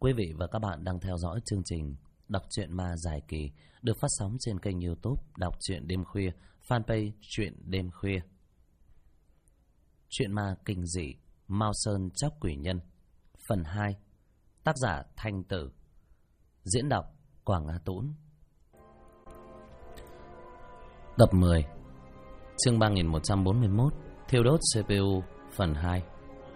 Quý vị và các bạn đang theo dõi chương trình Đọc truyện ma dài kỳ được phát sóng trên kênh YouTube Đọc truyện đêm khuya, fanpage Truyện đêm khuya. Truyện ma kinh dị Mao Sơn Chóc Quỷ Nhân phần 2, tác giả Thanh Tử, diễn đọc Quảng Á Tũng. Tập 10, chương 3141, thiêu đốt CPU phần 2.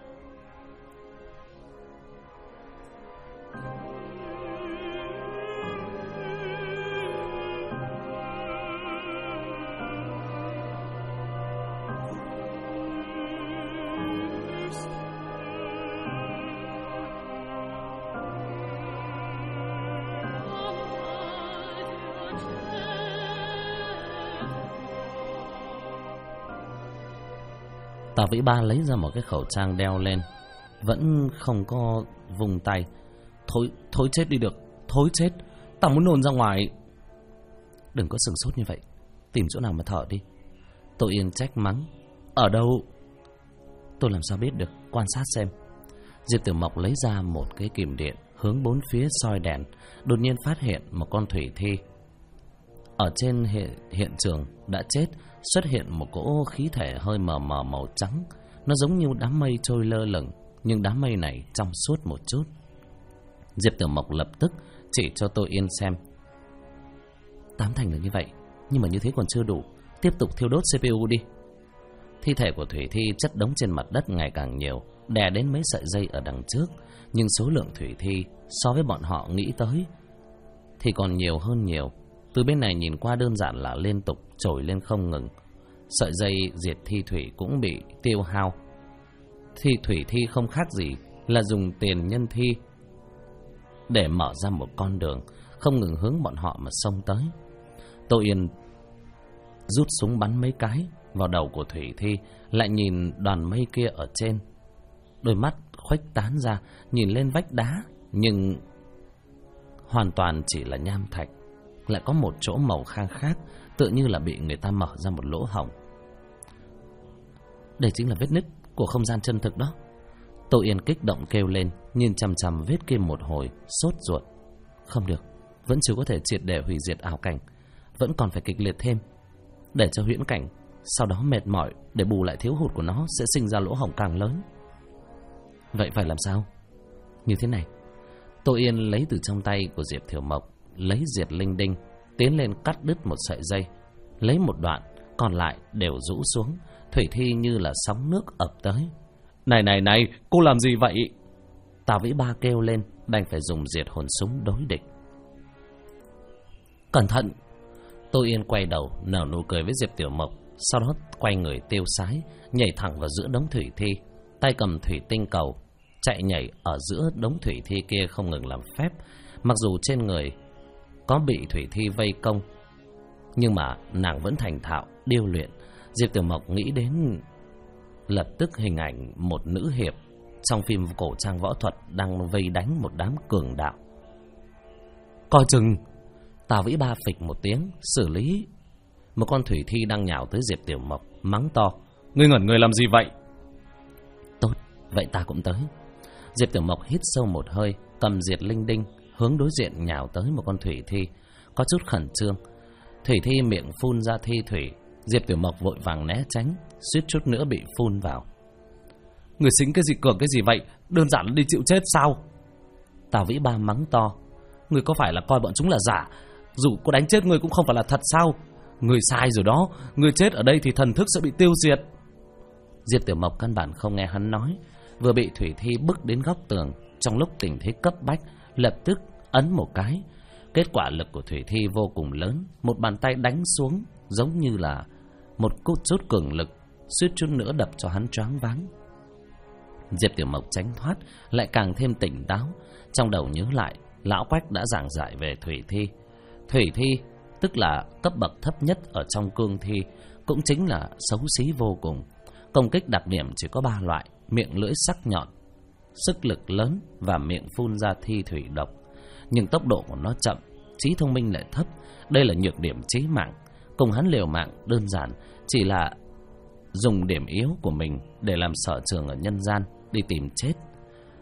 Tào Vĩ Ba lấy ra một cái khẩu trang đeo lên, vẫn không có vùng tay. Thôi chết đi được, thôi chết, tao muốn nôn ra ngoài. Đừng có sừng sốt như vậy, tìm chỗ nào mà thở đi. Tô Yên trách mắng. Ở đâu? Tôi làm sao biết được, quan sát xem. Diệp Tiểu Mộc lấy ra một cái kìm điện, hướng bốn phía soi đèn, đột nhiên phát hiện một con thủy thi. Ở trên hiện trường đã chết xuất hiện một cỗ khí thể hơi mờ mờ màu trắng. Nó giống như đám mây trôi lơ lửng, nhưng đám mây này trong suốt một chút. Diệp Tiểu Mộc lập tức chỉ cho Tô Yên xem. Tám thành là như vậy, nhưng mà như thế còn chưa đủ, tiếp tục thiêu đốt CPU đi. Thi thể của thủy thi chất đống trên mặt đất ngày càng nhiều, đè đến mấy sợi dây ở đằng trước. Nhưng số lượng thủy thi so với bọn họ nghĩ tới thì còn nhiều hơn nhiều. Từ bên này nhìn qua đơn giản là liên tục trồi lên không ngừng. Sợi dây diệt thi thủy cũng bị tiêu hao. Thi thủy thi không khác gì là dùng tiền nhân thi để mở ra một con đường, không ngừng hướng bọn họ mà xông tới. Tô Yên rút súng bắn mấy cái vào đầu của thủy thi, lại nhìn đoàn mây kia ở trên. Đôi mắt khuếch tán ra, nhìn lên vách đá, nhưng hoàn toàn chỉ là nham thạch. Lại có một chỗ màu khang khác, tựa như là bị người ta mở ra một lỗ hổng. Đây chính là vết nứt của không gian chân thực đó. Tô Yên kích động kêu lên, nhìn chằm chằm vết kia một hồi, sốt ruột. Không được, vẫn chưa có thể triệt để hủy diệt ảo cảnh, vẫn còn phải kịch liệt thêm, để cho huyễn cảnh sau đó mệt mỏi, để bù lại thiếu hụt của nó sẽ sinh ra lỗ hổng càng lớn. Vậy phải làm sao? Như thế này. Tô Yên lấy từ trong tay của Diệp Thiểu Mộc, lấy diệt linh đinh, tiến lên cắt đứt một sợi dây, lấy một đoạn, còn lại đều rũ xuống. Thủy thi như là sóng nước ập tới. Này, cô làm gì vậy? Tào Vĩ Ba kêu lên, đành phải dùng diệt hồn súng đối địch. Cẩn thận! Tô Yên quay đầu, nở nụ cười với Diệp Tiểu Mộc, sau đó quay người tiêu sái, nhảy thẳng vào giữa đống thủy thi, tay cầm thủy tinh cầu, chạy nhảy ở giữa đống thủy thi kia không ngừng làm phép. Mặc dù trên người có bị thủy thi vây công, nhưng mà nàng vẫn thành thạo điêu luyện. Diệp Tiểu Mộc nghĩ đến lập tức hình ảnh một nữ hiệp trong phim cổ trang võ thuật đang vây đánh một đám cường đạo. Coi chừng! Tào Vĩ Ba phịch một tiếng xử lý một con thủy thi đang nhào tới Diệp Tiểu Mộc, mắng to. Ngươi ngẩn người làm gì vậy? Tốt, vậy ta cũng tới. Diệp Tiểu Mộc hít sâu một hơi, cầm diệt linh đinh, hướng đối diện nhào tới một con thủy thi, có chút khẩn trương. Thủy thi miệng phun ra thi thủy, Diệp Tiểu Mộc vội vàng né tránh, suýt chút nữa bị phun vào. Người xính cái gì cường cái gì vậy? Đơn giản là đi chịu chết sao? Tào Vĩ Ba mắng to. Người có phải là coi bọn chúng là giả? Dù có đánh chết người cũng không phải là thật sao? Người sai rồi đó, người chết ở đây thì thần thức sẽ bị tiêu diệt. Diệp Tiểu Mộc căn bản không nghe hắn nói, vừa bị thủy thi bức đến góc tường. Trong lúc tình thế cấp bách, lập tức ấn một cái. Kết quả lực của thủy thi vô cùng lớn, một bàn tay đánh xuống giống như là một cú chút cường lực, suýt chút nữa đập cho hắn choáng váng. Diệp Tiểu Mộc tránh thoát, lại càng thêm tỉnh táo. Trong đầu nhớ lại, lão Quách đã giảng giải về thủy thi. Thủy thi tức là cấp bậc thấp nhất ở trong cương thi, cũng chính là xấu xí vô cùng. Công kích đặc điểm chỉ có 3 loại: miệng lưỡi sắc nhọn, sức lực lớn và miệng phun ra thi thủy độc. Nhưng tốc độ của nó chậm, trí thông minh lại thấp. Đây là nhược điểm chí mạng. Cùng hắn liều mạng đơn giản chỉ là dùng điểm yếu của mình để làm sở trường ở nhân gian, đi tìm chết.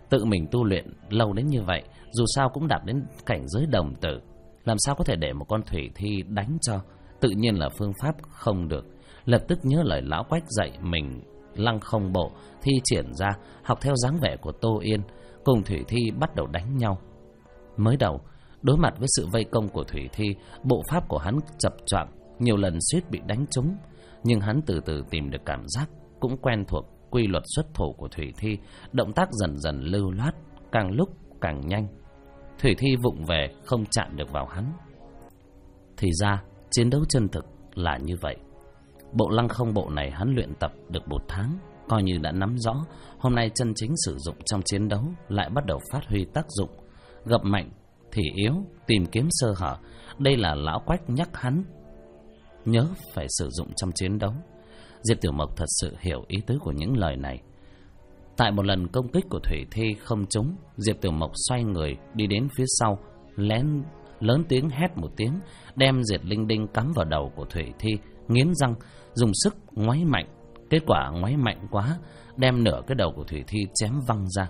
Tự mình tu luyện lâu đến như vậy, dù sao cũng đạt đến cảnh giới đồng tử, làm sao có thể để một con thủy thi đánh cho? Tự nhiên là phương pháp không được. Lập tức nhớ lời lão Quách dạy mình lăng không bộ, thi triển ra, học theo dáng vẻ của Tô Yên, cùng thủy thi bắt đầu đánh nhau. Mới đầu, đối mặt với sự vây công của thủy thi, bộ pháp của hắn chập choạng, nhiều lần suýt bị đánh trúng, nhưng hắn từ từ tìm được cảm giác, cũng quen thuộc quy luật xuất thủ của thủy thi, động tác dần dần lưu loát, càng lúc càng nhanh. Thủy thi vụng về không chạm được vào hắn. Thì ra, chiến đấu chân thực là như vậy. Bộ lăng không bộ này hắn luyện tập được 1 tháng, coi như đã nắm rõ. Hôm nay chân chính sử dụng trong chiến đấu lại bắt đầu phát huy tác dụng. Gập mạnh thì yếu, tìm kiếm sơ hở. Đây là lão Quách nhắc hắn nhớ phải sử dụng trong chiến đấu. Diệp Tiểu Mộc thật sự hiểu ý tứ của những lời này. Tại một lần công kích của thủy thi không trúng, Diệp Tiểu Mộc xoay người đi đến phía sau, lớn tiếng hét một tiếng, đem diệt linh đinh cắm vào đầu của thủy thi, nghiến răng dùng sức ngoáy mạnh. Kết quả ngoáy mạnh quá, đem nửa cái đầu của thủy thi chém văng ra.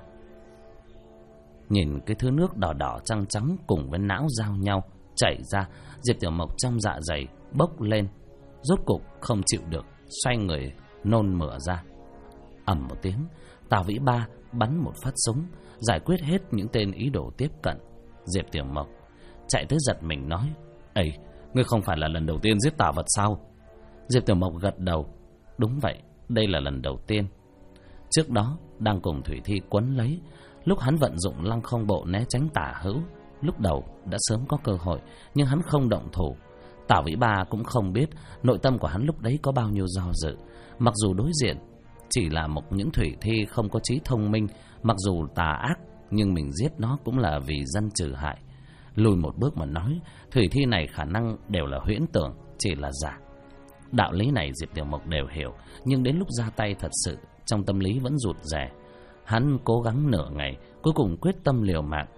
Nhìn cái thứ nước đỏ đỏ trắng trắng cùng với não giao nhau chảy ra, Diệp Tiểu Mộc trong dạ dày bốc lên, rốt cục không chịu được, xoay người nôn mửa ra. Ầm một tiếng, Tào Vĩ Ba bắn một phát súng, giải quyết hết những tên ý đồ tiếp cận. Diệp Tiểu Mộc chạy tới giật mình nói: "Ây, ngươi không phải là lần đầu tiên giết tà vật sao?" Diệp Tiểu Mộc gật đầu: "Đúng vậy, đây là lần đầu tiên." Trước đó đang cùng thủy thi quấn lấy, lúc hắn vận dụng lăng không bộ né tránh tả hữu, lúc đầu đã sớm có cơ hội, nhưng hắn không động thủ. Tào Vĩ Ba cũng không biết nội tâm của hắn lúc đấy có bao nhiêu do dự. Mặc dù đối diện chỉ là một những thủy thi không có trí thông minh, mặc dù tà ác, nhưng mình giết nó cũng là vì dân trừ hại. Lùi một bước mà nói, thủy thi này khả năng đều là huyễn tưởng, chỉ là giả. Đạo lý này Diệp Tiểu Mộc đều hiểu, nhưng đến lúc ra tay thật sự, trong tâm lý vẫn rụt rè. Hắn cố gắng nửa ngày, cuối cùng quyết tâm liều mạng.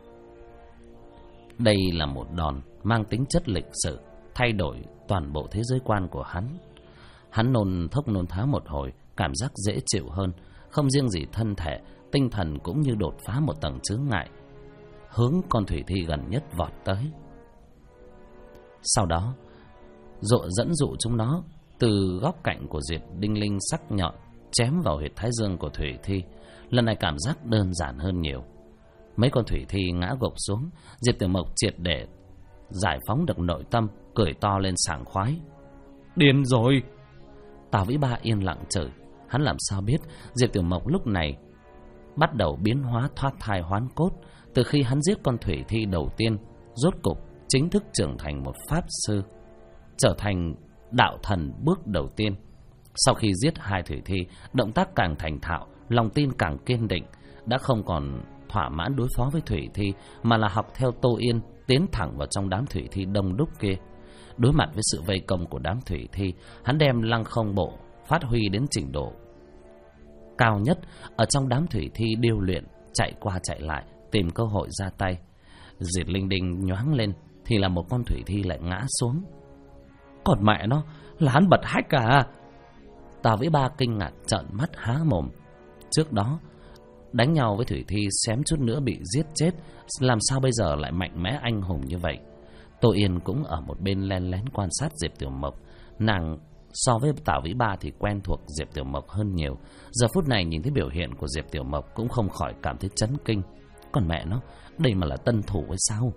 Đây là một đòn mang tính chất lịch sử, thay đổi toàn bộ thế giới quan của hắn. Hắn nôn thốc nôn tháo một hồi, cảm giác dễ chịu hơn, không riêng gì thân thể, tinh thần cũng như đột phá một tầng chướng ngại, hướng con thủy thi gần nhất vọt tới. Sau đó dẫn dụ chúng nó từ góc cạnh của diệt đinh linh sắc nhọn chém vào huyệt thái dương của thủy thi. Lần này cảm giác đơn giản hơn nhiều. Mấy con thủy thi ngã gục xuống, Diệp Tiểu Mộc triệt để giải phóng được nội tâm, cười to lên sảng khoái. "Điên rồi!" Tào Vĩ Ba yên lặng chửi. Hắn làm sao biết Diệp Tiểu Mộc lúc này bắt đầu biến hóa thoát thai hoán cốt. Từ khi hắn giết con thủy thi đầu tiên, rốt cục chính thức trưởng thành một pháp sư, trở thành đạo thần bước đầu tiên. Sau khi giết 2 thủy thi, động tác càng thành thạo, lòng tin càng kiên định, đã không còn thỏa mãn đối phó với thủy thi, mà là học theo Tô Yên tiến thẳng vào trong đám thủy thi đông đúc kia. Đối mặt với sự vây công của đám thủy thi, hắn đem lăng không bộ phát huy đến trình độ cao nhất, ở trong đám thủy thi điêu luyện, chạy qua chạy lại tìm cơ hội ra tay. Diệt linh đinh nhoáng lên thì là một con thủy thi lại ngã xuống. Còn mẹ nó, là hắn bật hách à? Tào Vĩ Ba kinh ngạc trợn mắt há mồm. Trước đó đánh nhau với thủy thi xém chút nữa bị giết chết, làm sao bây giờ lại mạnh mẽ anh hùng như vậy? Tô Yên cũng ở một bên len lén quan sát Diệp Tiểu Mộc. Nàng so với Tào Vĩ Ba thì quen thuộc Diệp Tiểu Mộc hơn nhiều. Giờ phút này nhìn thấy biểu hiện của Diệp Tiểu Mộc cũng không khỏi cảm thấy chấn kinh. Còn mẹ nó, đây mà là tân thủ hay sao?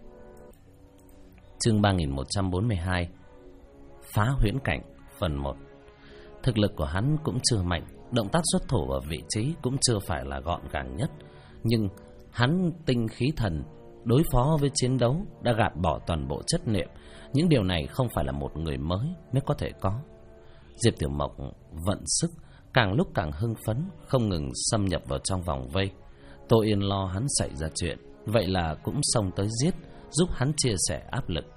Chương 3142 Phá huyễn cảnh phần 1. Thực lực của hắn cũng chưa mạnh, động tác xuất thủ ở vị trí cũng chưa phải là gọn gàng nhất, nhưng hắn tinh khí thần đối phó với chiến đấu đã gạt bỏ toàn bộ chất niệm. Những điều này không phải là một người mới có thể có. Diệp Tiểu Mộc vận sức, càng lúc càng hưng phấn, không ngừng xâm nhập vào trong vòng vây. Tô Yên lo hắn xảy ra chuyện, vậy là cũng xông tới giết, giúp hắn chia sẻ áp lực.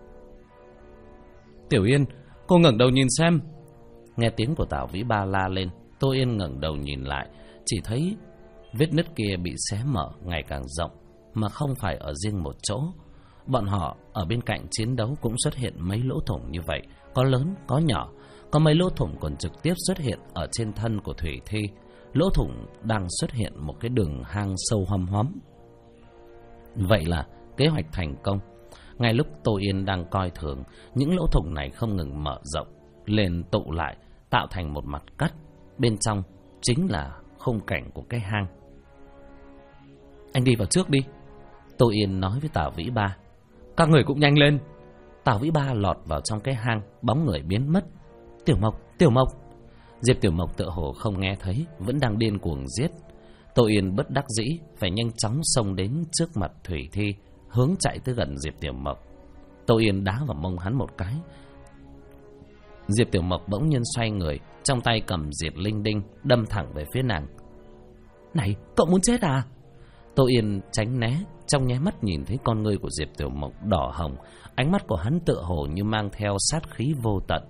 "Tiểu Yên, cô ngẩng đầu nhìn xem." Nghe tiếng của Tào Vĩ Ba la lên, Tô Yên ngẩng đầu nhìn lại, chỉ thấy vết nứt kia bị xé mở ngày càng rộng, mà không phải ở riêng một chỗ. Bọn họ ở bên cạnh chiến đấu cũng xuất hiện mấy lỗ thủng như vậy, có lớn có nhỏ, có mấy lỗ thủng còn trực tiếp xuất hiện ở trên thân của thủy thi. lỗ thủng đang xuất hiện một cái đường hang sâu hoăm hoắm. Vậy là kế hoạch thành công. Ngay lúc Tô Yên đang coi thường, những lỗ thủng này không ngừng mở rộng lên, tụ lại tạo thành một mặt cắt. Bên trong chính là khung cảnh của cái hang. Anh đi vào trước đi, Tô Yên nói với Tào Vĩ Ba. Các người cũng nhanh lên. Tào Vĩ Ba lọt vào trong cái hang, bóng người biến mất. Tiểu Mộc, Tiểu Mộc. Diệp Tiểu Mộc tựa hồ không nghe thấy, vẫn đang điên cuồng giết. Tô Yên bất đắc dĩ phải nhanh chóng xông đến trước mặt Thủy Thi, hướng chạy tới gần Diệp Tiểu Mộc. Tô Yên đá vào mông hắn một cái. Diệp Tiểu Mộc bỗng nhiên xoay người, trong tay cầm diệt linh đinh, đâm thẳng về phía nàng. Này, cậu muốn chết à? Tô Yên tránh né, trong nháy mắt nhìn thấy con ngươi của Diệp Tiểu Mộc đỏ hồng, ánh mắt của hắn tựa hồ như mang theo sát khí vô tận,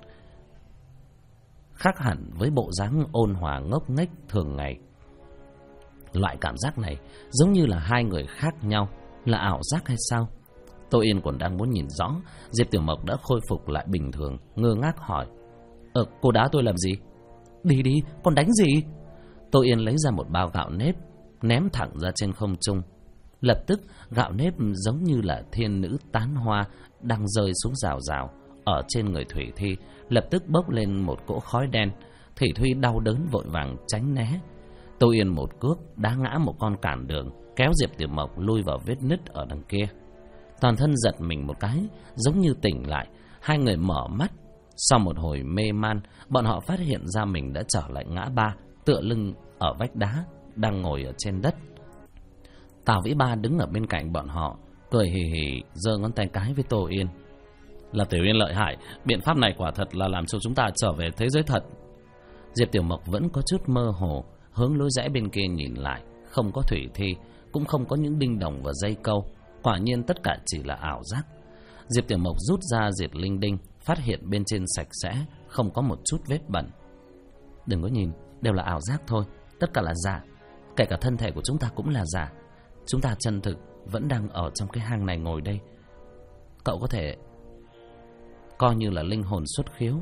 khác hẳn với bộ dáng ôn hòa ngốc nghếch thường ngày. Loại cảm giác này giống như là hai người khác nhau, là ảo giác hay sao? Tô Yên còn đang muốn nhìn rõ, Diệp Tiểu Mộc đã khôi phục lại bình thường, ngơ ngác hỏi. Cô đá tôi làm gì? Đi đi, còn đánh gì? Tô Yên lấy ra một bao gạo nếp, ném thẳng ra trên không trung. Lập tức gạo nếp giống như là thiên nữ tán hoa đang rơi xuống rào rào ở trên người Thủy Thi, lập tức bốc lên một cỗ khói đen. Thủy Thi đau đớn vội vàng tránh né. Tô Yên một cước đá ngã một con cản đường, kéo Diệp Tiểu Mộc lui vào vết nứt ở đằng kia. Toàn thân giật mình một cái, giống như tỉnh lại. Hai người mở mắt. Sau một hồi mê man, bọn họ phát hiện ra mình đã trở lại ngã ba, tựa lưng ở vách đá, đang ngồi ở trên đất. Tào Vĩ Ba đứng ở bên cạnh bọn họ, cười hì hì, giơ ngón tay cái với Tô Yên. Là Tiểu Yên lợi hại, biện pháp này quả thật là làm cho chúng ta trở về thế giới thật. Diệp Tiểu Mộc vẫn có chút mơ hồ, hướng lối rẽ bên kia nhìn lại, không có Thủy Thi, cũng không có những đinh đồng và dây câu. Quả nhiên tất cả chỉ là ảo giác. Diệp Tiểu Mộc rút ra diệt linh đinh, phát hiện bên trên sạch sẽ, không có một chút vết bẩn. Đừng có nhìn, đều là ảo giác thôi, tất cả là giả. Kể cả thân thể của chúng ta cũng là giả. Chúng ta chân thực vẫn đang ở trong cái hang này ngồi đây. Cậu có thể coi như là linh hồn xuất khiếu.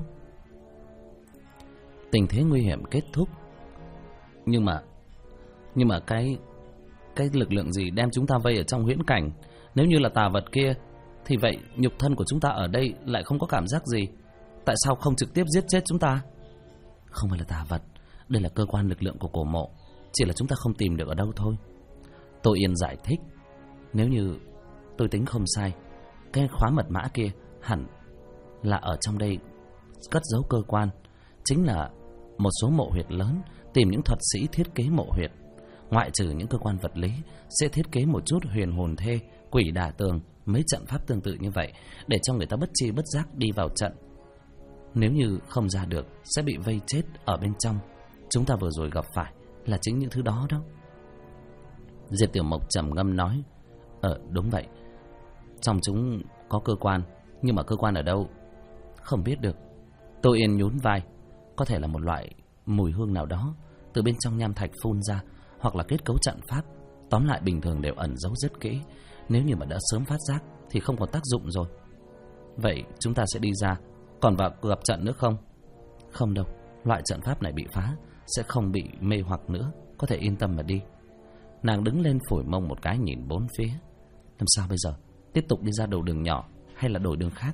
Tình thế nguy hiểm kết thúc. Nhưng mà cái lực lượng gì đem chúng ta vây ở trong huyễn cảnh? Nếu như là tà vật kia, thì vậy nhục thân của chúng ta ở đây lại không có cảm giác gì. Tại sao không trực tiếp giết chết chúng ta? Không phải là tà vật, đây là cơ quan lực lượng của cổ mộ, chỉ là chúng ta không tìm được ở đâu thôi. Tô Yên giải thích. Nếu như tôi tính không sai, cái khóa mật mã kia hẳn là ở trong đây cất giấu cơ quan. Chính là một số mộ huyệt lớn tìm những thuật sĩ thiết kế mộ huyệt. Ngoại trừ những cơ quan vật lý, sẽ thiết kế một chút huyền hồn thê, quỷ đả tường, mấy trận pháp tương tự như vậy, để cho người ta bất chi bất giác đi vào trận. Nếu như không ra được, sẽ bị vây chết ở bên trong. Chúng ta vừa rồi gặp phải là chính những thứ đó đó. Diệp Tiểu Mộc trầm ngâm nói. Đúng vậy, trong chúng có cơ quan, nhưng mà cơ quan ở đâu không biết được. Tô Yên nhún vai. Có thể là một loại mùi hương nào đó từ bên trong nham thạch phun ra, hoặc là kết cấu trận pháp. Tóm lại bình thường đều ẩn giấu rất kỹ. Nếu như mà đã sớm phát giác thì không còn tác dụng rồi. Vậy chúng ta sẽ đi ra, còn vào gặp trận nữa không? Không đâu, loại trận pháp này bị phá, sẽ không bị mê hoặc nữa, có thể yên tâm mà đi. Nàng đứng lên phủi mông một cái nhìn bốn phía. Làm sao bây giờ? Tiếp tục đi ra đầu đường nhỏ hay là đổi đường khác?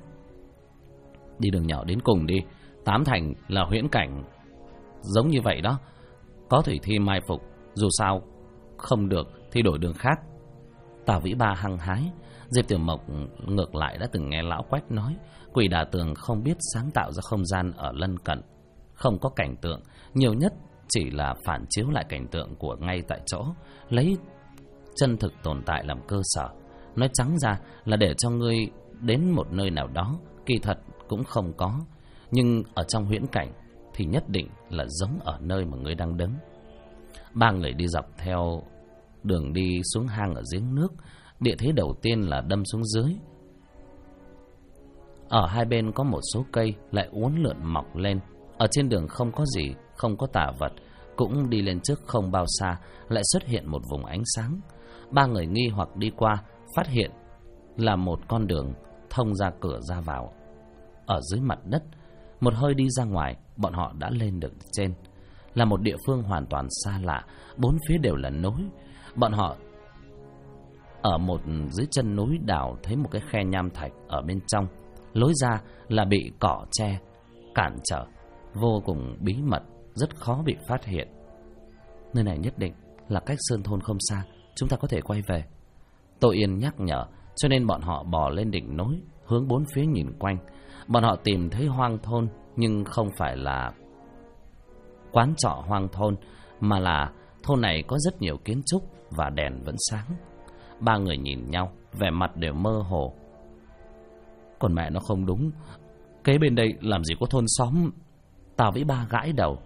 Đi đường nhỏ đến cùng đi. Tám thành là huyễn cảnh giống như vậy đó. Có Thủy Thi mai phục, dù sao không được thì đổi đường khác. Tào Vĩ Ba hăng hái. Diệp Tiểu Mộc ngược lại đã từng nghe lão Quách nói, quỷ đả tường không biết sáng tạo ra không gian ở lân cận, không có cảnh tượng, nhiều nhất chỉ là phản chiếu lại cảnh tượng của ngay tại chỗ, lấy chân thực tồn tại làm cơ sở. Nói trắng ra là để cho ngươi đến một nơi nào đó, kỳ thật cũng không có, nhưng ở trong huyễn cảnh thì nhất định là giống ở nơi mà ngươi đang đứng. Ba người đi dọc theo đường đi xuống hang ở giếng nước. Địa thế đầu tiên là đâm xuống dưới. Ở hai bên có một số cây lại uốn lượn mọc lên. Ở trên đường không có gì, không có tà vật. Cũng đi lên trước không bao xa, lại xuất hiện một vùng ánh sáng. Ba người nghi hoặc đi qua, phát hiện là một con đường thông ra cửa ra vào. Ở dưới mặt đất, một hơi đi ra ngoài, bọn họ đã lên được trên. là một địa phương hoàn toàn xa lạ, bốn phía đều là núi. Bọn họ ở một dưới chân núi đào thấy một cái khe nham thạch ở bên trong, lối ra là bị cỏ tre cản trở, vô cùng bí mật, rất khó bị phát hiện. Nơi này nhất định là cách sơn thôn không xa, chúng ta có thể quay về. Tô Yên nhắc nhở, cho nên bọn họ bò lên đỉnh núi, hướng bốn phía nhìn quanh. Bọn họ tìm thấy hoang thôn, nhưng không phải là quán trọ hoang thôn, mà là thôn này có rất nhiều kiến trúc và đèn vẫn sáng. Ba người nhìn nhau, vẻ mặt đều mơ hồ. Còn mẹ nó không đúng, kế bên đây làm gì có thôn xóm. Tào Vĩ Ba gãi đầu.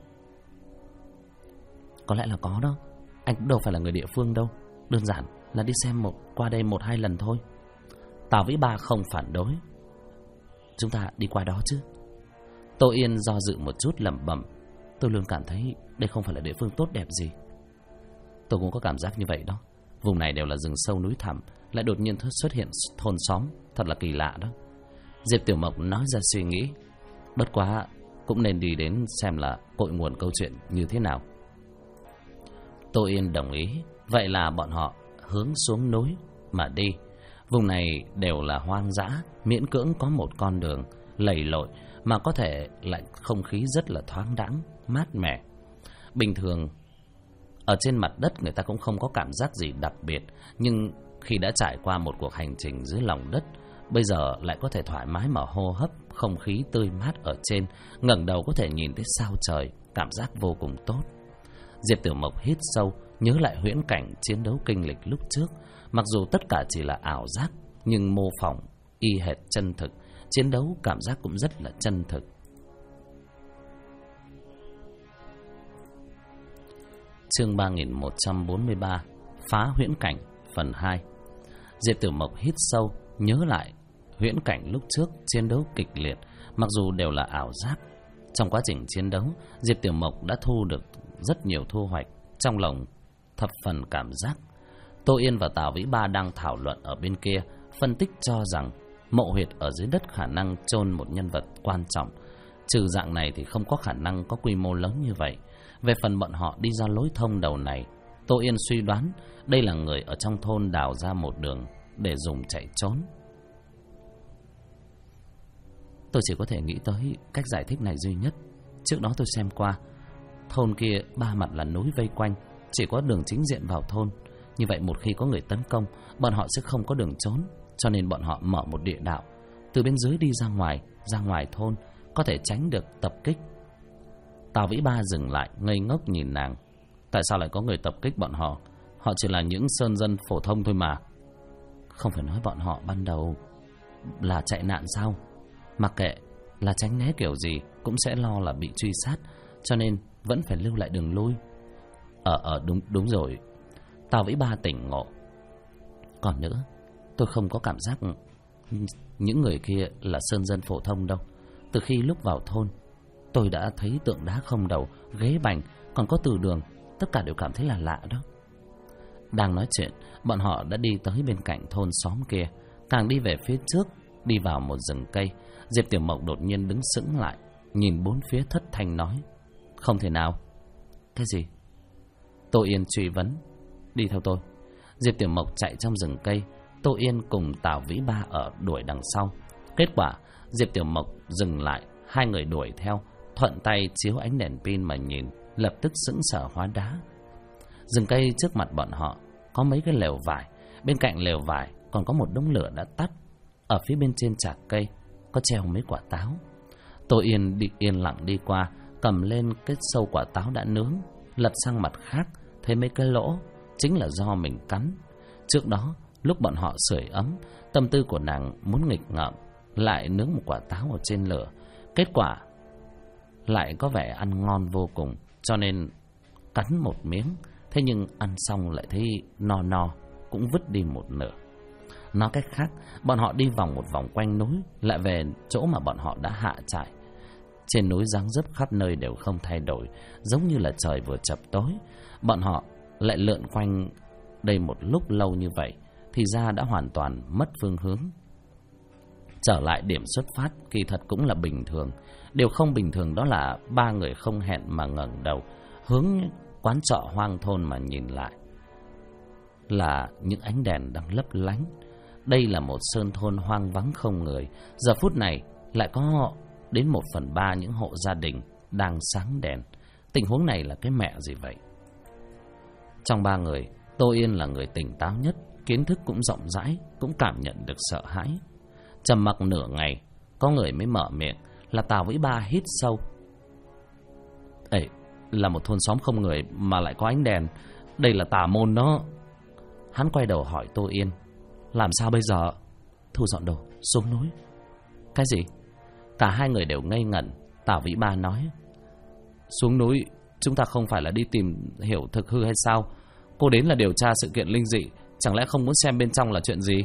Có lẽ là có đó, anh cũng đâu phải là người địa phương đâu, đơn giản là đi xem qua đây 1-2 lần thôi. Tào Vĩ Ba không phản đối. Chúng ta đi qua đó chứ? Tô Yên do dự một chút lẩm bẩm. Tôi luôn cảm thấy đây không phải là địa phương tốt đẹp gì. Tôi cũng có cảm giác như vậy đó. Vùng này đều là rừng sâu núi thẳm, lại đột nhiên xuất hiện thôn xóm, thật là kỳ lạ đó. Diệp Tiểu Mộc nói ra suy nghĩ. Bất quá cũng nên đi đến xem là cội nguồn câu chuyện như thế nào. Tô Yên đồng ý. Vậy là bọn họ hướng xuống núi mà đi. Vùng này đều là hoang dã, miễn cưỡng có một con đường lầy lội, mà có thể lại không khí rất là thoáng đãng, mát mẻ. Bình thường ở trên mặt đất người ta cũng không có cảm giác gì đặc biệt, nhưng khi đã trải qua một cuộc hành trình dưới lòng đất, bây giờ lại có thể thoải mái mà hô hấp không khí tươi mát ở trên, ngẩng đầu có thể nhìn thấy sao trời, cảm giác vô cùng tốt. Diệp Tiểu Mộc hít sâu, nhớ lại huyễn cảnh chiến đấu kinh lịch lúc trước. Mặc dù tất cả chỉ là ảo giác, nhưng mô phỏng y hệt chân thực, chiến đấu cảm giác cũng rất là chân thực. Chương 3143, Phá huyễn cảnh, phần 2. Diệp Tiểu Mộc hít sâu, nhớ lại huyễn cảnh lúc trước chiến đấu kịch liệt, mặc dù đều là ảo giác. Trong quá trình chiến đấu, Diệp Tiểu Mộc đã thu được rất nhiều thu hoạch, trong lòng thập phần cảm giác. Tô Yên và Tào Vĩ Ba đang thảo luận ở bên kia, phân tích cho rằng mộ huyệt ở dưới đất khả năng chôn một nhân vật quan trọng. Trừ dạng này thì không có khả năng có quy mô lớn như vậy. Về phần bọn họ đi ra lối thông đầu này, Tô Yên suy đoán đây là người ở trong thôn đào ra một đường để dùng chạy trốn. Tôi chỉ có thể nghĩ tới cách giải thích này duy nhất. Trước đó tôi xem qua, thôn kia ba mặt là núi vây quanh, chỉ có đường chính diện vào thôn. Như vậy một khi có người tấn công, bọn họ sẽ không có đường trốn, cho nên bọn họ mở một địa đạo từ bên dưới đi ra ngoài thôn, có thể tránh được tập kích. Tào Vĩ Ba dừng lại ngây ngốc nhìn nàng. Tại sao lại có người tập kích bọn họ? Họ chỉ là những sơn dân phổ thông thôi mà. Không phải nói bọn họ ban đầu là chạy nạn sao? Mặc kệ là tránh né kiểu gì cũng sẽ lo là bị truy sát, cho nên vẫn phải lưu lại đường lui. Đúng rồi. Tào Vĩ Ba tỉnh ngộ. Còn nữa, tôi không có cảm giác những người kia là sơn dân phổ thông đâu. Từ khi lúc vào thôn, tôi đã thấy tượng đá không đầu, ghế bành, còn có từ đường, tất cả đều cảm thấy là lạ đó. Đang nói chuyện, bọn họ đã đi tới bên cạnh thôn xóm kia. Càng đi về phía trước, đi vào một rừng cây, Diệp Tiểu Mộc đột nhiên đứng sững lại, nhìn bốn phía thất thanh nói: Không thể nào. Cái gì? Tô Yên truy vấn. Đi theo tôi. Diệp Tiểu Mộc chạy trong rừng cây, Tô Yên cùng Tào Vĩ Ba ở đuổi đằng sau. Kết quả Diệp Tiểu Mộc dừng lại, hai người đuổi theo, thuận tay chiếu ánh đèn pin mà nhìn, lập tức sững sờ hóa đá. Rừng cây trước mặt bọn họ có mấy cái lều vải, bên cạnh lều vải còn có một đống lửa đã tắt. Ở phía bên trên chạc cây có treo mấy quả táo. Tô Yên yên lặng đi qua, cầm lên cái sâu quả táo đã nướng, lật sang mặt khác, thấy mấy cái lỗ, chính là do mình cắn. Trước đó lúc bọn họ sưởi ấm, tâm tư của nàng muốn nghịch ngợm, lại nướng một quả táo ở trên lửa. Kết quả lại có vẻ ăn ngon vô cùng, cho nên cắn một miếng. Thế nhưng ăn xong lại thấy no, cũng vứt đi một nửa. Nói cách khác, bọn họ đi vòng một vòng quanh núi, lại về chỗ mà bọn họ đã hạ trại. Trên núi dáng dấp khắp nơi đều không thay đổi, giống như là trời vừa chập tối. Bọn họ lại lượn quanh đây một lúc lâu như vậy, thì ra đã hoàn toàn mất phương hướng. Trở lại điểm xuất phát kỳ thật cũng là bình thường. Điều không bình thường đó là ba người không hẹn mà ngẩng đầu, hướng quán trọ hoang thôn mà nhìn lại là những ánh đèn đang lấp lánh. Đây là một sơn thôn hoang vắng không người. Giờ phút này lại có đến 1/3 những hộ gia đình đang sáng đèn. Tình huống này là cái mẹ gì vậy? Trong 3 người, Tô Yên là người tỉnh táo nhất, kiến thức cũng rộng rãi, cũng cảm nhận được sợ hãi. Trầm mặc nửa ngày, có người mới mở miệng, là Tào Vĩ Ba hít sâu. Ấy, là một thôn xóm không người mà lại có ánh đèn, đây là tà môn đó. Hắn quay đầu hỏi Tô Yên, làm sao bây giờ? Thu dọn đồ, xuống núi. Cái gì? Cả hai người đều ngây ngẩn. Tào Vĩ Ba nói, xuống núi, chúng ta không phải là đi tìm hiểu thực hư hay sao? Cô đến là điều tra sự kiện linh dị, chẳng lẽ không muốn xem bên trong là chuyện gì?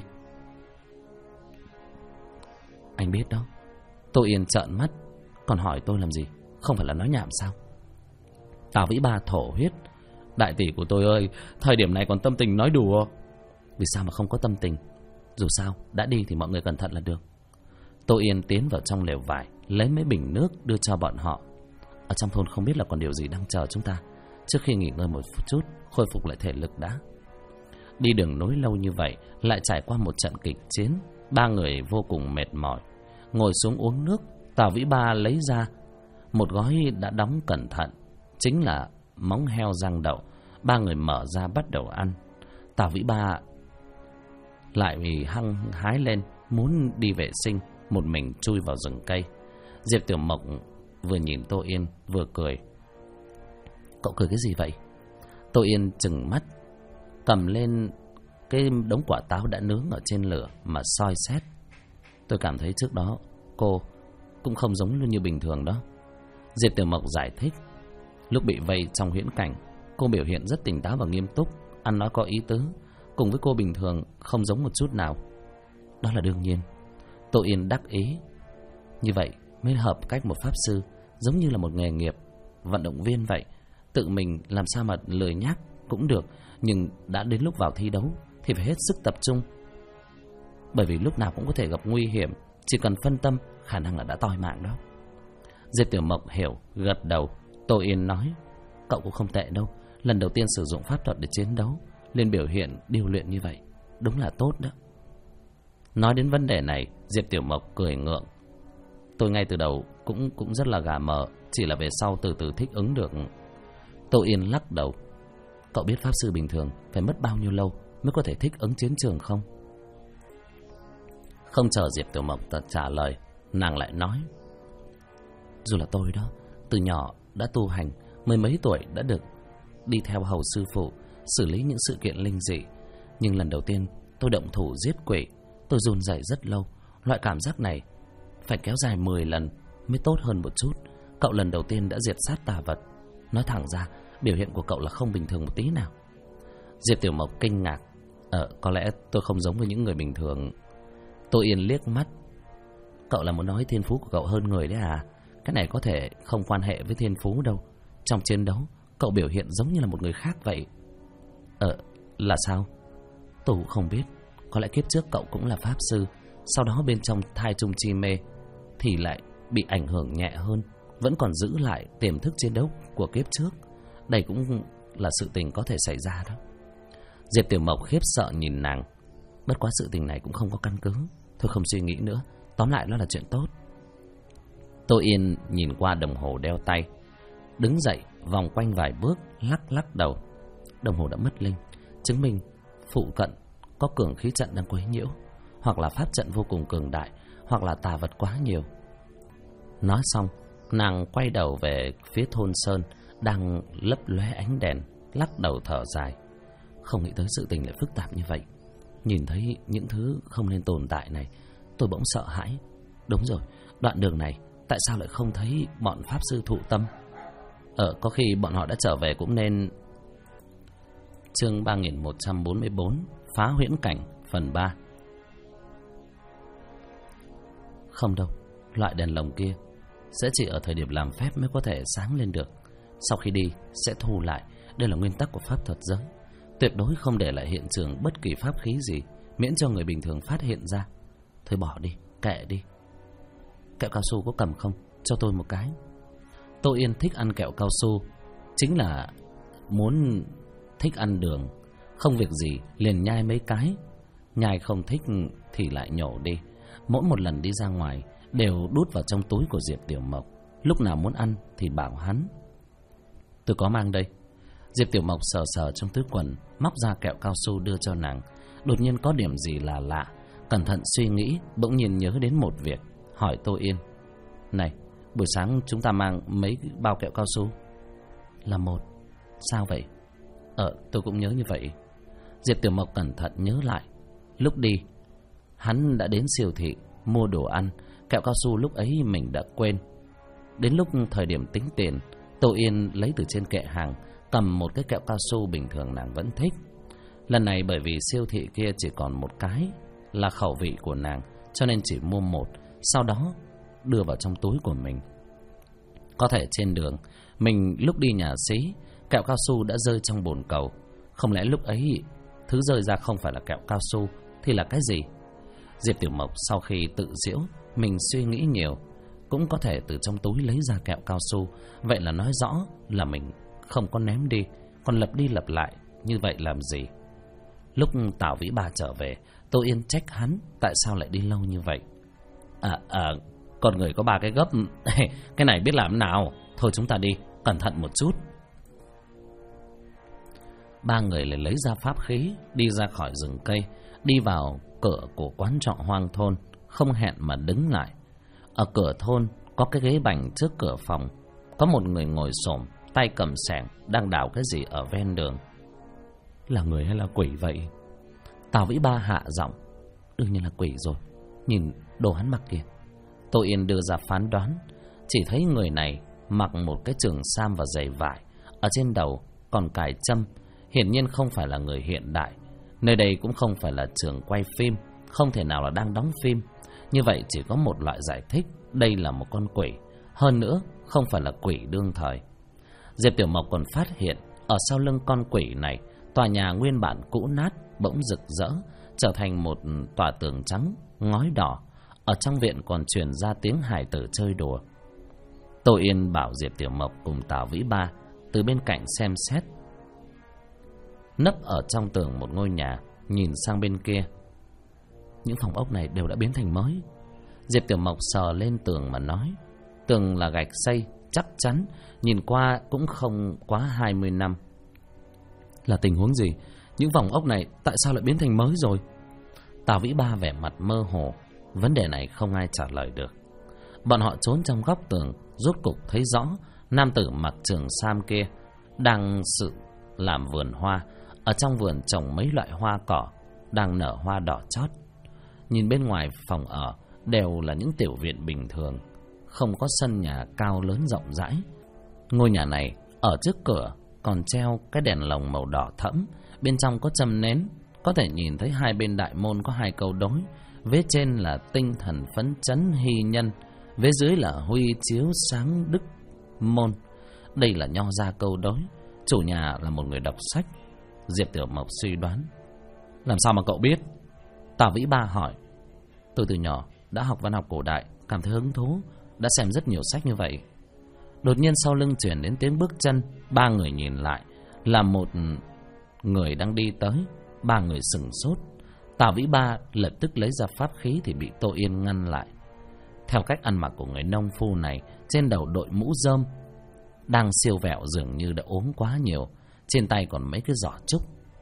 Anh biết đó. Tô Yên trợn mắt, còn hỏi tôi làm gì? Không phải là nói nhảm sao? Tào Vĩ Ba thổ huyết, đại tỷ của tôi ơi, thời điểm này còn tâm tình nói đùa. Vì sao mà không có tâm tình? Dù sao, đã đi thì mọi người cẩn thận là được. Tô Yên tiến vào trong lều vải, lấy mấy bình nước đưa cho bọn họ. Ở trong thôn không biết là còn điều gì đang chờ chúng ta. Trước khi nghỉ ngơi một chút, khôi phục lại thể lực đã. Đi đường nối lâu như vậy, lại trải qua một trận kịch chiến, 3 người vô cùng mệt mỏi. Ngồi xuống uống nước, Tào Vĩ Ba lấy ra một gói đã đóng cẩn thận, chính là móng heo rang đậu. 3 người mở ra bắt đầu ăn. Tào Vĩ Ba lại hăng hái lên, muốn đi vệ sinh, một mình chui vào rừng cây. Diệp Tiểu Mộc vừa nhìn Tô Yên vừa cười. Cậu cười cái gì vậy? Tô Yên trừng mắt, cầm lên cái đống quả táo đã nướng ở trên lửa mà soi xét. Tôi cảm thấy trước đó cô cũng không giống như bình thường đó. Diệp Tiểu Mộc giải thích, lúc bị vây trong huyễn cảnh, cô biểu hiện rất tỉnh táo và nghiêm túc, ăn nói có ý tứ, cùng với cô bình thường không giống một chút nào. Đó là đương nhiên. Tô Yên đắc ý. Như vậy mới hợp cách một pháp sư, giống như là một nghề nghiệp vận động viên vậy. Tự mình làm sao mà lười nhác cũng được, nhưng đã đến lúc vào thi đấu thì phải hết sức tập trung. Bởi vì lúc nào cũng có thể gặp nguy hiểm, chỉ cần phân tâm, khả năng là đã toi mạng đó. Diệp Tiểu Mộc hiểu, gật đầu. Tô Yên nói, cậu cũng không tệ đâu, lần đầu tiên sử dụng pháp thuật để chiến đấu, nên biểu hiện điêu luyện như vậy, đúng là tốt đó. Nói đến vấn đề này, Diệp Tiểu Mộc cười ngượng. Tôi ngay từ đầu cũng rất là gà mờ, chỉ là về sau từ từ thích ứng được. Tô Yên lắc đầu. Cậu biết pháp sư bình thường phải mất bao nhiêu lâu mới có thể thích ứng chiến trường không? Không chờ Diệp Tiểu Mộc trả lời, nàng lại nói, dù là tôi đó, từ nhỏ đã tu hành, 10 mấy tuổi đã được đi theo hầu sư phụ xử lý những sự kiện linh dị, nhưng lần đầu tiên tôi động thủ giết quỷ, tôi run rẩy rất lâu. Loại cảm giác này phải kéo dài 10 lần mới tốt hơn một chút. Cậu lần đầu tiên đã diệt sát tà vật, nói thẳng ra biểu hiện của cậu là không bình thường một tí nào. Diệp Tiểu Mộc kinh ngạc. Có lẽ tôi không giống với những người bình thường. Tô Yên liếc mắt. Cậu là muốn nói thiên phú của cậu hơn người đấy à? Cái này có thể không quan hệ với thiên phú đâu. Trong chiến đấu, cậu biểu hiện giống như là một người khác vậy. Là sao? Tôi cũng không biết. Có lẽ kiếp trước cậu cũng là pháp sư, sau đó bên trong thai chung chi mê thì lại bị ảnh hưởng nhẹ hơn, vẫn còn giữ lại tiềm thức chiến đấu của kiếp trước. Đây cũng là sự tình có thể xảy ra đó. Diệp Tiểu Mộc khiếp sợ nhìn nàng. Bất quá sự tình này cũng không có căn cứ, thôi không suy nghĩ nữa, tóm lại nó là chuyện tốt. Tô Yên nhìn qua đồng hồ đeo tay, đứng dậy vòng quanh vài bước, lắc đầu. Đồng hồ đã mất linh, chứng minh phụ cận có cường khí trận đang quấy nhiễu, hoặc là pháp trận vô cùng cường đại, hoặc là tà vật quá nhiều. Nói xong, nàng quay đầu về phía thôn sơn đang lấp lóe ánh đèn, lắc đầu thở dài. Không nghĩ tới sự tình lại phức tạp như vậy. Nhìn thấy những thứ không nên tồn tại này, tôi bỗng sợ hãi. Đúng rồi, đoạn đường này tại sao lại không thấy bọn pháp sư thụ tâm? Có khi bọn họ đã trở về cũng nên. Chương 3144, Phá huyễn cảnh, phần 3. Không đâu, loại đèn lồng kia sẽ chỉ ở thời điểm làm phép mới có thể sáng lên được. Sau khi đi sẽ thu lại. Đây là nguyên tắc của pháp thuật giới. Tuyệt đối không để lại hiện trường bất kỳ pháp khí gì, miễn cho người bình thường phát hiện ra. Thôi bỏ đi, kệ đi. Kẹo cao su có cầm không? Cho tôi một cái. Tô Yên thích ăn kẹo cao su. chính là muốn thích ăn đường, không việc gì liền nhai mấy cái, nhai không thích thì lại nhổ đi. Mỗi một lần đi ra ngoài đều đút vào trong túi của Diệp Tiểu Mộc, lúc nào muốn ăn thì bảo hắn. Tôi có mang đây. Diệp Tiểu Mộc sờ sờ trong túi quần, móc ra kẹo cao su đưa cho nàng. Đột nhiên có điểm gì là lạ, cẩn thận suy nghĩ, bỗng nhiên nhớ đến một việc, hỏi Tô Yên. Này, buổi sáng chúng ta mang mấy bao kẹo cao su? Là một. Sao vậy? Tôi cũng nhớ như vậy. Diệp Tiểu Mộc cẩn thận nhớ lại. Lúc đi, hắn đã đến siêu thị mua đồ ăn, kẹo cao su lúc ấy mình đã quên. Đến lúc thời điểm tính tiền, Tô Yên lấy từ trên kệ hàng, cầm một cái kẹo cao su bình thường nàng vẫn thích. Lần này bởi vì siêu thị kia chỉ còn một cái là khẩu vị của nàng, cho nên chỉ mua một, sau đó đưa vào trong túi của mình. Có thể trên đường mình lúc đi nhà xí, kẹo cao su đã rơi trong bồn cầu. Không lẽ lúc ấy thứ rơi ra không phải là kẹo cao su thì là cái gì? Diệp Tiểu Mộc sau khi tự giễu mình suy nghĩ nhiều, cũng có thể từ trong túi lấy ra kẹo cao su. Vậy là nói rõ là mình không có ném đi, còn lặp đi lặp lại như vậy làm gì? Lúc Tào Vĩ Ba trở về, Tô Yên trách hắn tại sao lại đi lâu như vậy. Con người có 3 cái gấp. Cái này biết làm nào? Thôi chúng ta đi, cẩn thận một chút. 3 người lại lấy ra pháp khí, đi ra khỏi rừng cây, đi vào cửa của quán trọ hoang thôn, không hẹn mà đứng lại. Ở cửa thôn có cái ghế bành trước cửa phòng, có một người ngồi xổm, tay cầm xẻng đang đào cái gì ở ven đường. Là người hay là quỷ vậy? Tào Vĩ Ba hạ giọng. Đương nhiên là quỷ rồi, nhìn đồ hắn mặc kìa. Tô Yên đưa ra phán đoán, chỉ thấy người này mặc một cái trường sam và giày vải, ở trên đầu còn cài châm, hiển nhiên không phải là người hiện đại. Nơi đây cũng không phải là trường quay phim, không thể nào là đang đóng phim. Như vậy chỉ có một loại giải thích, đây là một con quỷ. Hơn nữa không phải là quỷ đương thời. Diệp Tiểu Mộc còn phát hiện ở sau lưng con quỷ này, tòa nhà nguyên bản cũ nát bỗng rực rỡ, trở thành một tòa tường trắng ngói đỏ. Ở trong viện còn truyền ra tiếng hài tử chơi đùa. Tô Yên bảo Diệp Tiểu Mộc cùng Tào Vĩ Ba từ bên cạnh xem xét. Nấp ở trong tường một ngôi nhà, nhìn sang bên kia. Những phòng ốc này đều đã biến thành mới. Diệp Tiểu Mộc sờ lên tường mà nói. Tường là gạch xây chắc chắn, nhìn qua cũng không quá 20 năm. Là tình huống gì? Những phòng ốc này tại sao lại biến thành mới rồi? Tào Vĩ Ba vẻ mặt mơ hồ. Vấn đề này không ai trả lời được. Bọn họ trốn trong góc tường, rốt cục thấy rõ nam tử mặc trường sam kia đang sự làm vườn hoa. Ở trong vườn trồng mấy loại hoa cỏ đang nở hoa đỏ chót. Nhìn bên ngoài phòng ở đều là những tiểu viện bình thường, không có sân nhà cao lớn rộng rãi. Ngôi nhà này ở trước cửa còn treo cái đèn lồng màu đỏ thẫm, bên trong có châm nến. Có thể nhìn thấy hai bên đại môn có 2 câu đối. Vế trên là tinh thần phấn chấn hy nhân, vế dưới là huy chiếu sáng đức môn. Đây là nho ra câu đối. Chủ nhà là một người đọc sách. Diệp Tiểu Mộc suy đoán. Làm sao mà cậu biết? Tào Vĩ Ba hỏi. Tôi từ nhỏ đã học văn học cổ đại, cảm thấy hứng thú, đã xem rất nhiều sách như vậy. Đột nhiên sau lưng chuyển đến tiếng bước chân. 3 người nhìn lại, là một người đang đi tới. 3 người sửng sốt. Tào Vĩ Ba lập tức lấy ra pháp khí thì bị Tô Yên ngăn lại. Theo cách ăn mặc của người nông phu này, trên đầu đội mũ rơm, đang siêu vẹo dường như đã ốm quá nhiều. Trên tay còn mấy cái giỏ trúc.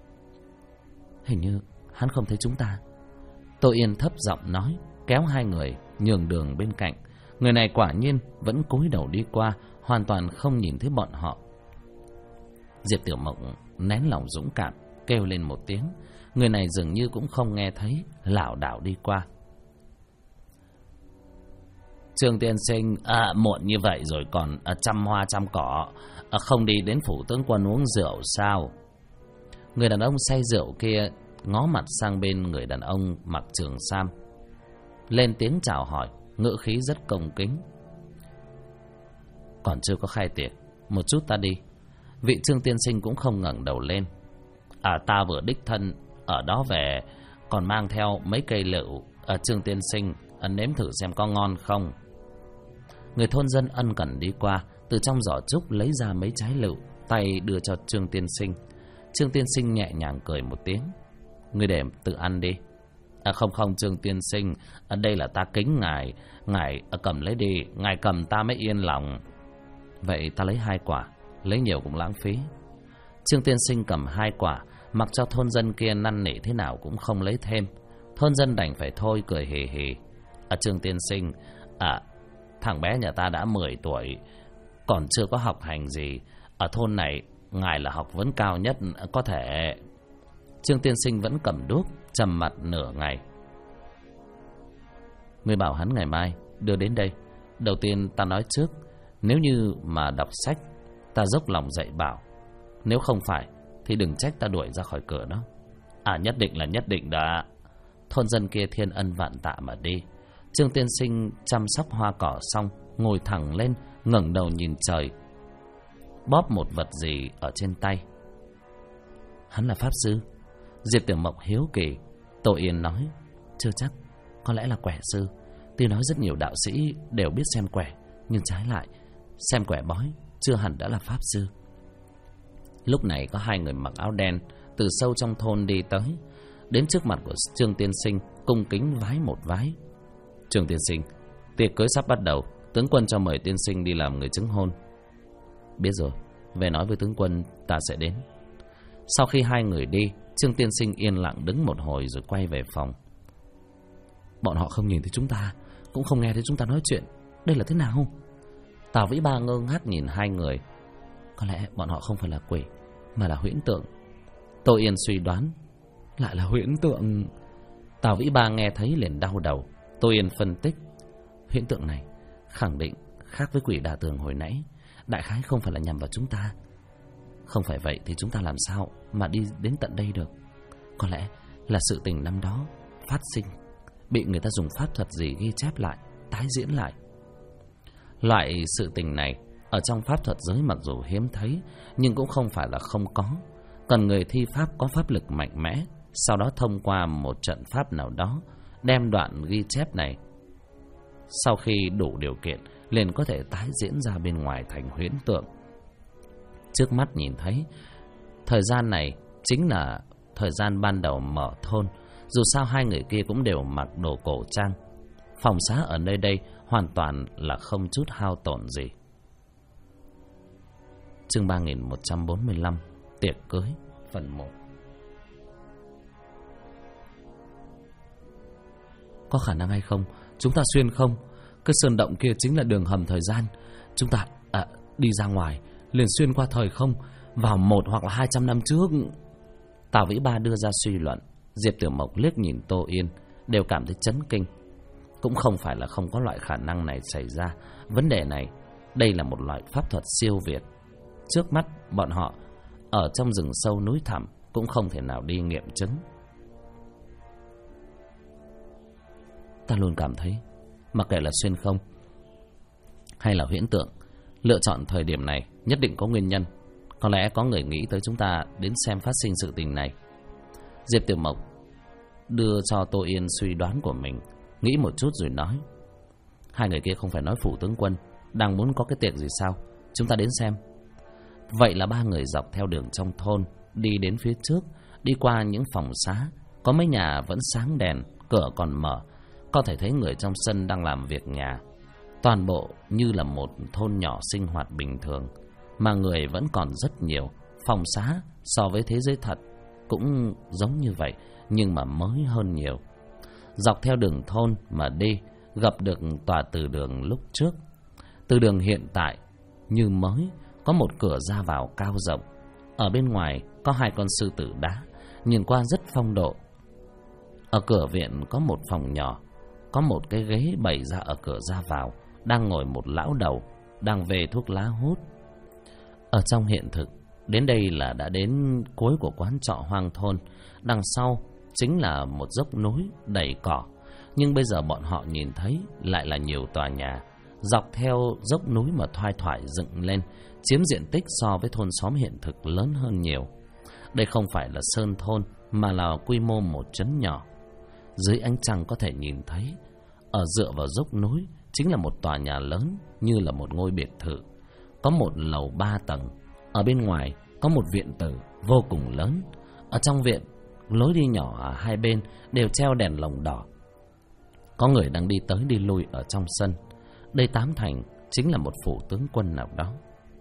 Hình như hắn không thấy chúng ta. Tô Yên thấp giọng nói, kéo 2 người nhường đường bên cạnh. Người này quả nhiên vẫn cúi đầu đi qua, hoàn toàn không nhìn thấy bọn họ. Diệp Tiểu Mộc nén lòng dũng cảm, kêu lên một tiếng. Người này dường như cũng không nghe thấy, lảo đảo đi qua. Trương tiên sinh, muộn như vậy rồi còn chăm hoa chăm cỏ, không đi đến phủ tướng quân uống rượu sao? Người đàn ông say rượu kia ngó mặt sang bên người đàn ông mặc trường sam, lên tiếng chào hỏi, ngữ khí rất恭kính. Còn chưa có khai tiệc, một chút ta đi. Vị Trương tiên sinh cũng không ngẩng đầu lên. Ta vừa đích thân ở đó về, còn mang theo mấy cây lựu. Trương tiên sinh, nếm thử xem có ngon không. Người thôn dân ân cần đi qua, từ trong giỏ trúc lấy ra mấy trái lựu, tay đưa cho Trương Tiên Sinh. Trương Tiên Sinh nhẹ nhàng cười một tiếng. Ngươi để tự ăn đi. Không Trương Tiên Sinh, đây là ta kính ngài. Ngài cầm lấy đi, ngài cầm ta mới yên lòng. Vậy ta lấy 2 quả, lấy nhiều cũng lãng phí. Trương Tiên Sinh cầm 2 quả, mặc cho thôn dân kia năn nỉ thế nào cũng không lấy thêm. Thôn dân đành phải thôi, cười hì hì. Trương Tiên Sinh, thằng bé nhà ta đã 10 tuổi, còn chưa có học hành gì. Ở thôn này, ngài là học vấn cao nhất, có thể... Trương Tiên Sinh vẫn cầm đuốc, trầm mặt nửa ngày. Ngươi bảo hắn ngày mai đưa đến đây. Đầu tiên ta nói trước, nếu như mà đọc sách, ta dốc lòng dạy bảo. Nếu không phải thì đừng trách ta đuổi ra khỏi cửa đó. Nhất định là nhất định đã. Thôn dân kia thiên ân vạn tạ mà đi. Trương Tiên Sinh chăm sóc hoa cỏ xong, ngồi thẳng lên, ngẩng đầu nhìn trời, bóp một vật gì ở trên tay. Hắn là pháp sư? Diệp Tiểu Mộc hiếu kỳ. Tô Yên nói, chưa chắc, có lẽ là quẻ sư. Tuy nói rất nhiều đạo sĩ đều biết xem quẻ, nhưng trái lại, xem quẻ bói chưa hẳn đã là pháp sư. Lúc này có 2 người mặc áo đen từ sâu trong thôn đi tới, đến trước mặt của Trương Tiên Sinh, cung kính vái một vái. Trương Tiên Sinh, tiệc cưới sắp bắt đầu, tướng quân cho mời tiên sinh đi làm người chứng hôn. Biết rồi, về nói với tướng quân ta sẽ đến. Sau khi 2 người đi, Trương Tiên Sinh yên lặng đứng một hồi rồi quay về phòng. Bọn họ không nhìn thấy chúng ta, cũng không nghe thấy chúng ta nói chuyện. Đây là thế nào? Tào Vĩ Ba ngơ ngác nhìn 2 người. Có lẽ bọn họ không phải là quỷ, mà là huyễn tượng. Tô Yên suy đoán, lại là huyễn tượng. Tào Vĩ Ba nghe thấy liền đau đầu. Tô Yên phân tích, huyễn tượng này khẳng định khác với quỷ đà tường hồi nãy, đại khái không phải là nhằm vào chúng ta. Không phải vậy thì chúng ta làm sao mà đi đến tận đây được? Có lẽ là sự tình năm đó phát sinh, bị người ta dùng pháp thuật gì ghi chép lại, tái diễn lại. Loại sự tình này ở trong pháp thuật giới mặc dù hiếm thấy, nhưng cũng không phải là không có. Cần người thi pháp có pháp lực mạnh mẽ, sau đó thông qua một trận pháp nào đó, đem đoạn ghi chép này, sau khi đủ điều kiện, liền có thể tái diễn ra bên ngoài thành huyễn tượng. Trước mắt nhìn thấy, thời gian này chính là thời gian ban đầu mở thôn. Dù sao 2 người kia cũng đều mặc đồ cổ trang. Phòng xá ở nơi đây hoàn toàn là không chút hao tổn gì. Chương 3145, tiệc cưới, phần 1. Có khả năng hay không chúng ta xuyên không? Cái sơn động kia chính là đường hầm thời gian. Chúng ta đi ra ngoài liền xuyên qua thời không, vào 1 hoặc là 200 năm trước. Tào Vĩ Ba đưa ra suy luận. Diệp Tiểu Mộc liếc nhìn Tô Yên, đều cảm thấy chấn kinh. Cũng không phải là không có loại khả năng này xảy ra. Vấn đề này, đây là một loại pháp thuật siêu việt. Trước mắt bọn họ ở trong rừng sâu núi thẳm, cũng không thể nào đi nghiệm chứng. Ta luôn cảm thấy, mặc kệ là xuyên không hay là huyễn tượng, lựa chọn thời điểm này nhất định có nguyên nhân. Có lẽ có người nghĩ tới chúng ta đến xem phát sinh sự tình này. Diệp Tiểu Mộc đưa cho Tô Yên suy đoán của mình, nghĩ một chút rồi nói, 2 người kia không phải nói phủ tướng quân đang muốn có cái tiệc gì sao? Chúng ta đến xem. Vậy là 3 người dọc theo đường trong thôn, đi đến phía trước, đi qua những phòng xá. Có mấy nhà vẫn sáng đèn, cửa còn mở, có thể thấy người trong sân đang làm việc nhà. Toàn bộ như là một thôn nhỏ sinh hoạt bình thường, mà người vẫn còn rất nhiều. Phòng xá so với thế giới thật cũng giống như vậy, nhưng mà mới hơn nhiều. Dọc theo đường thôn mà đi, gặp được tòa từ đường lúc trước. Từ đường hiện tại như mới, có một cửa ra vào cao rộng. Ở bên ngoài có 2 con sư tử đá, nhìn qua rất phong độ. Ở cửa viện có một phòng nhỏ, có một cái ghế bày ra ở cửa ra vào, đang ngồi một lão đầu, đang về thuốc lá hút. Ở trong hiện thực, đến đây là đã đến cuối của quán trọ hoang thôn. Đằng sau chính là một dốc núi đầy cỏ, nhưng bây giờ bọn họ nhìn thấy lại là nhiều tòa nhà dọc theo dốc núi mà thoai thoải dựng lên, chiếm diện tích so với thôn xóm hiện thực lớn hơn nhiều. Đây không phải là sơn thôn, mà là quy mô một trấn nhỏ. Dưới ánh trăng có thể nhìn thấy, ở dựa vào dốc núi chính là một tòa nhà lớn, như là một ngôi biệt thự. Có một lầu 3 tầng, Ở bên ngoài có một viện tử vô cùng lớn. Ở trong viện, lối đi nhỏ ở hai bên đều treo đèn lồng đỏ. Có người đang đi tới đi lui ở trong sân. Đây tám thành chính là một phủ tướng quân nào đó.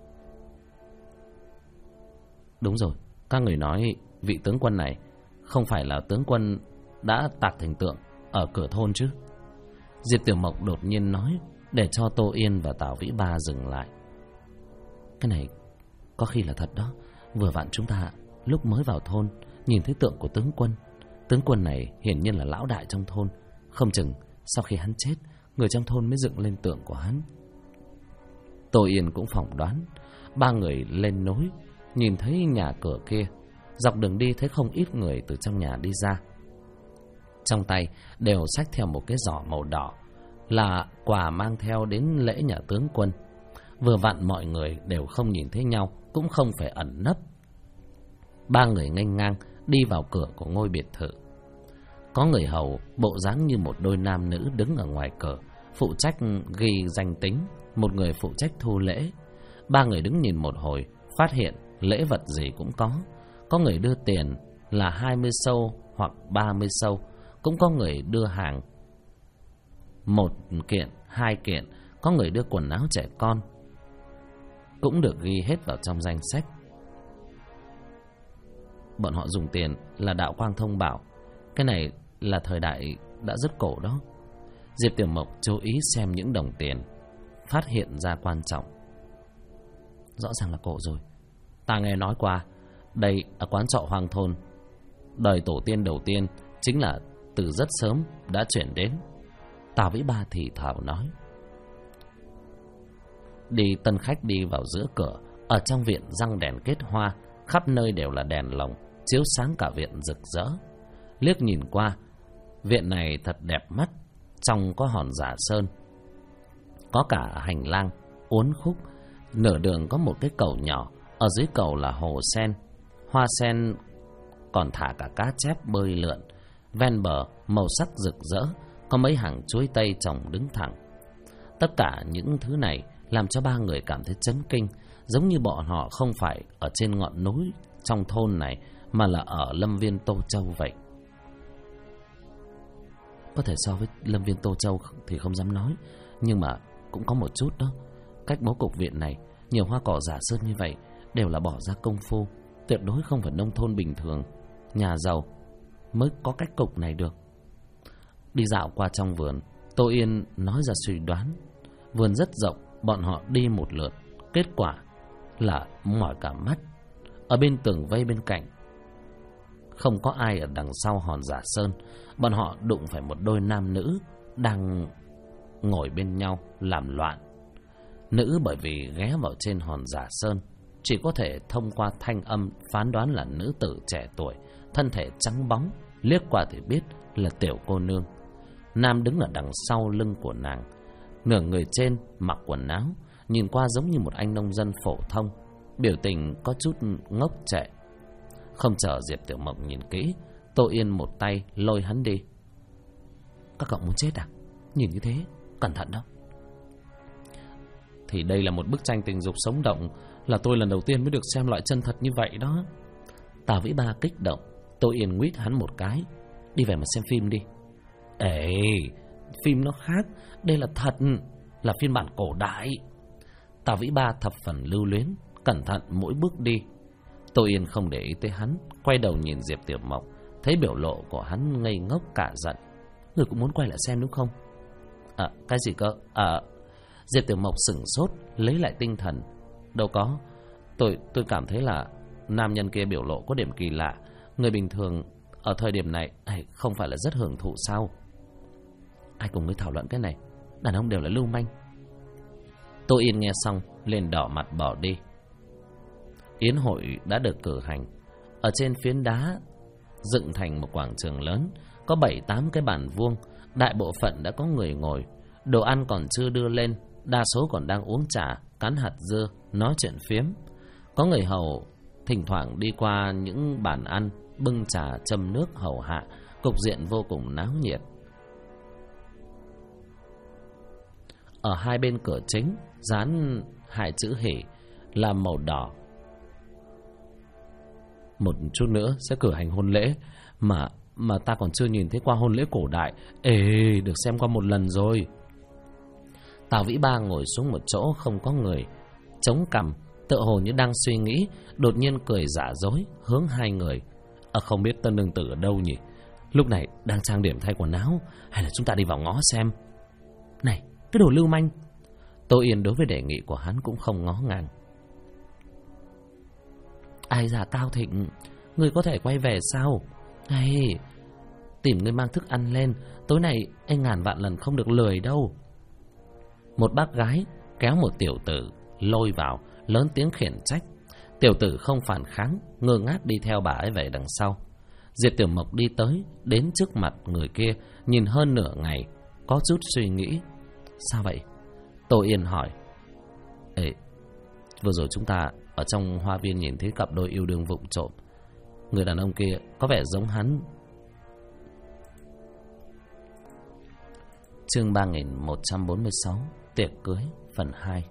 Đúng rồi, các người nói vị tướng quân này không phải là tướng quân đã tạc thành tượng ở cửa thôn chứ? Diệp Tiểu Mộc đột nhiên nói, để cho Tô Yên và Tào Vĩ Ba dừng lại. Cái này có khi là thật đó. Vừa vặn chúng ta lúc mới vào thôn nhìn thấy tượng của tướng quân. Tướng quân này hiển nhiên là lão đại trong thôn. Không chừng sau khi hắn chết, người trong thôn mới dựng lên tượng của hắn. Tô Yên cũng phỏng đoán. Ba người lên núi, nhìn thấy nhà cửa kia. Dọc đường đi thấy không ít người từ trong nhà đi ra. Trong tay đều xách theo một cái giỏ màu đỏ, là quà mang theo đến lễ nhà tướng quân. Vừa vặn mọi người đều không nhìn thấy nhau, cũng không phải ẩn nấp. Ba người nghênh ngang đi vào cửa của ngôi biệt thự. Có người hầu bộ dáng như một đôi nam nữ đứng ở ngoài cửa, phụ trách ghi danh tính, một người phụ trách thu lễ. Ba người đứng nhìn một hồi, phát hiện lễ vật gì cũng có. Có người đưa tiền là 20 sâu hoặc 30 sâu, cũng có người đưa hàng 1 kiện, 2 kiện, có người đưa quần áo trẻ con, cũng được ghi hết vào trong danh sách. Bọn họ dùng tiền là đạo quang thông bảo. Cái này là thời đại đã rất cổ đó. Diệp Tiểu Mộc chú ý xem những đồng tiền, phát hiện ra quan trọng. Rõ ràng là cổ rồi. Ta nghe nói qua, đây ở quán trọ Hoang Thôn, đời tổ tiên đầu tiên chính là từ rất sớm đã chuyển đến. Tào Vĩ Ba thì thào nói. Đi tân khách đi vào giữa cửa. Ở trong viện răng đèn kết hoa, khắp nơi đều là đèn lồng, chiếu sáng cả viện rực rỡ. Liếc nhìn qua, viện này thật đẹp mắt. Trong có hòn giả sơn, có cả hành lang uốn khúc. Nửa đường có một cái cầu nhỏ, ở dưới cầu là hồ sen, hoa sen còn thả cả cá chép bơi lượn. Ven bờ màu sắc rực rỡ, có mấy hàng chuối tây trồng đứng thẳng. Tất cả những thứ này làm cho ba người cảm thấy chấn kinh, giống như bọn họ không phải ở trên ngọn núi trong thôn này, mà là ở lâm viên Tô Châu vậy. Có thể so với lâm viên Tô Châu thì không dám nói, nhưng mà cũng có một chút đó. Cách bố cục viện này, nhiều hoa cỏ giả sơn như vậy đều là bỏ ra công phu, tuyệt đối không phải nông thôn bình thường, nhà giàu mới có cách cục này được. Đi dạo qua trong vườn, Tô Yên nói ra suy đoán. Vườn rất rộng, bọn họ đi một lượt, kết quả là mỏi cả mắt. Ở bên tường vây bên cạnh không có ai, ở đằng sau hòn giả sơn bọn họ đụng phải một đôi nam nữ đang ngồi bên nhau làm loạn. Nữ bởi vì ghé vào trên hòn giả sơn, chỉ có thể thông qua thanh âm phán đoán là nữ tử trẻ tuổi, thân thể trắng bóng, liếc qua thì biết là tiểu cô nương. Nam đứng ở đằng sau lưng của nàng, nửa người trên mặc quần áo, nhìn qua giống như một anh nông dân phổ thông, biểu tình có chút ngốc trệ. Không chờ Diệp Tiểu Mộc nhìn kỹ, Tô Yên một tay lôi hắn đi. Các cậu muốn chết à? Nhìn như thế, cẩn thận đó. Thì đây là một bức tranh tình dục sống động, là tôi lần đầu tiên mới được xem loại chân thật như vậy đó. Tào Vĩ Ba kích động. Tô Yên nguyết hắn một cái. Đi về mà xem phim đi. Ê, phim nó khác, đây là thật, là phiên bản cổ đại. Tào Vĩ Ba thập phần lưu luyến, cẩn thận mỗi bước đi. Tô Yên không để ý tới hắn, quay đầu nhìn Diệp Tiểu Mộc, thấy biểu lộ của hắn ngây ngốc cả giận. Người cũng muốn quay lại xem đúng không? Cái gì cơ? Diệp Tiểu Mộc sửng sốt, lấy lại tinh thần. Đâu có, tôi cảm thấy là nam nhân kia biểu lộ có điểm kỳ lạ. Người bình thường ở thời điểm này không phải là rất hưởng thụ sao? Ai cùng mới thảo luận cái này? Đàn ông đều là lưu manh. Tô Yên nghe xong liền đỏ mặt bỏ đi. Yến hội đã được cử hành. Ở trên phiến đá dựng thành một quảng trường lớn, có 7-8 cái bàn vuông. Đại bộ phận đã có người ngồi. Đồ ăn còn chưa đưa lên, đa số còn đang uống trà, cắn hạt dưa, nói chuyện phiếm. Có người hầu thỉnh thoảng đi qua những bàn ăn, bưng trà châm nước hầu hạ. Cục diện vô cùng náo nhiệt. Ở hai bên cửa chính dán 2 chữ hỉ là màu đỏ. một chút nữa sẽ cử hành hôn lễ. Mà ta còn chưa nhìn thấy qua hôn lễ cổ đại. Ê, được xem qua một lần rồi. Tào Vĩ Ba ngồi xuống một chỗ không có người, chống cằm, tựa hồ như đang suy nghĩ, đột nhiên cười giả dối hướng hai người. Không biết tân nương tử ở đâu nhỉ? Lúc này đang trang điểm thay quần áo, hay là chúng ta đi vào ngõ xem? Này, cái đồ lưu manh! Tô Yên đối với đề nghị của hắn cũng không ngó ngàng. Ai già Cao Thịnh, ngươi có thể quay về sao? Hay, tìm ngươi mang thức ăn lên, tối nay anh ngàn vạn lần không được lười đâu. Một bác gái kéo một tiểu tử lôi vào, lớn tiếng khiển trách. Tiểu tử không phản kháng, ngơ ngác đi theo bà ấy về đằng sau. Diệp Tiểu Mộc đi tới, đến trước mặt người kia, nhìn hơn nửa ngày, có chút suy nghĩ. Sao vậy? Tô Yên hỏi. Ê, vừa rồi chúng ta ở trong hoa viên nhìn thấy cặp đôi yêu đương vụng trộm. Người đàn ông kia có vẻ giống hắn. Chương 3146, tiệc cưới phần 2.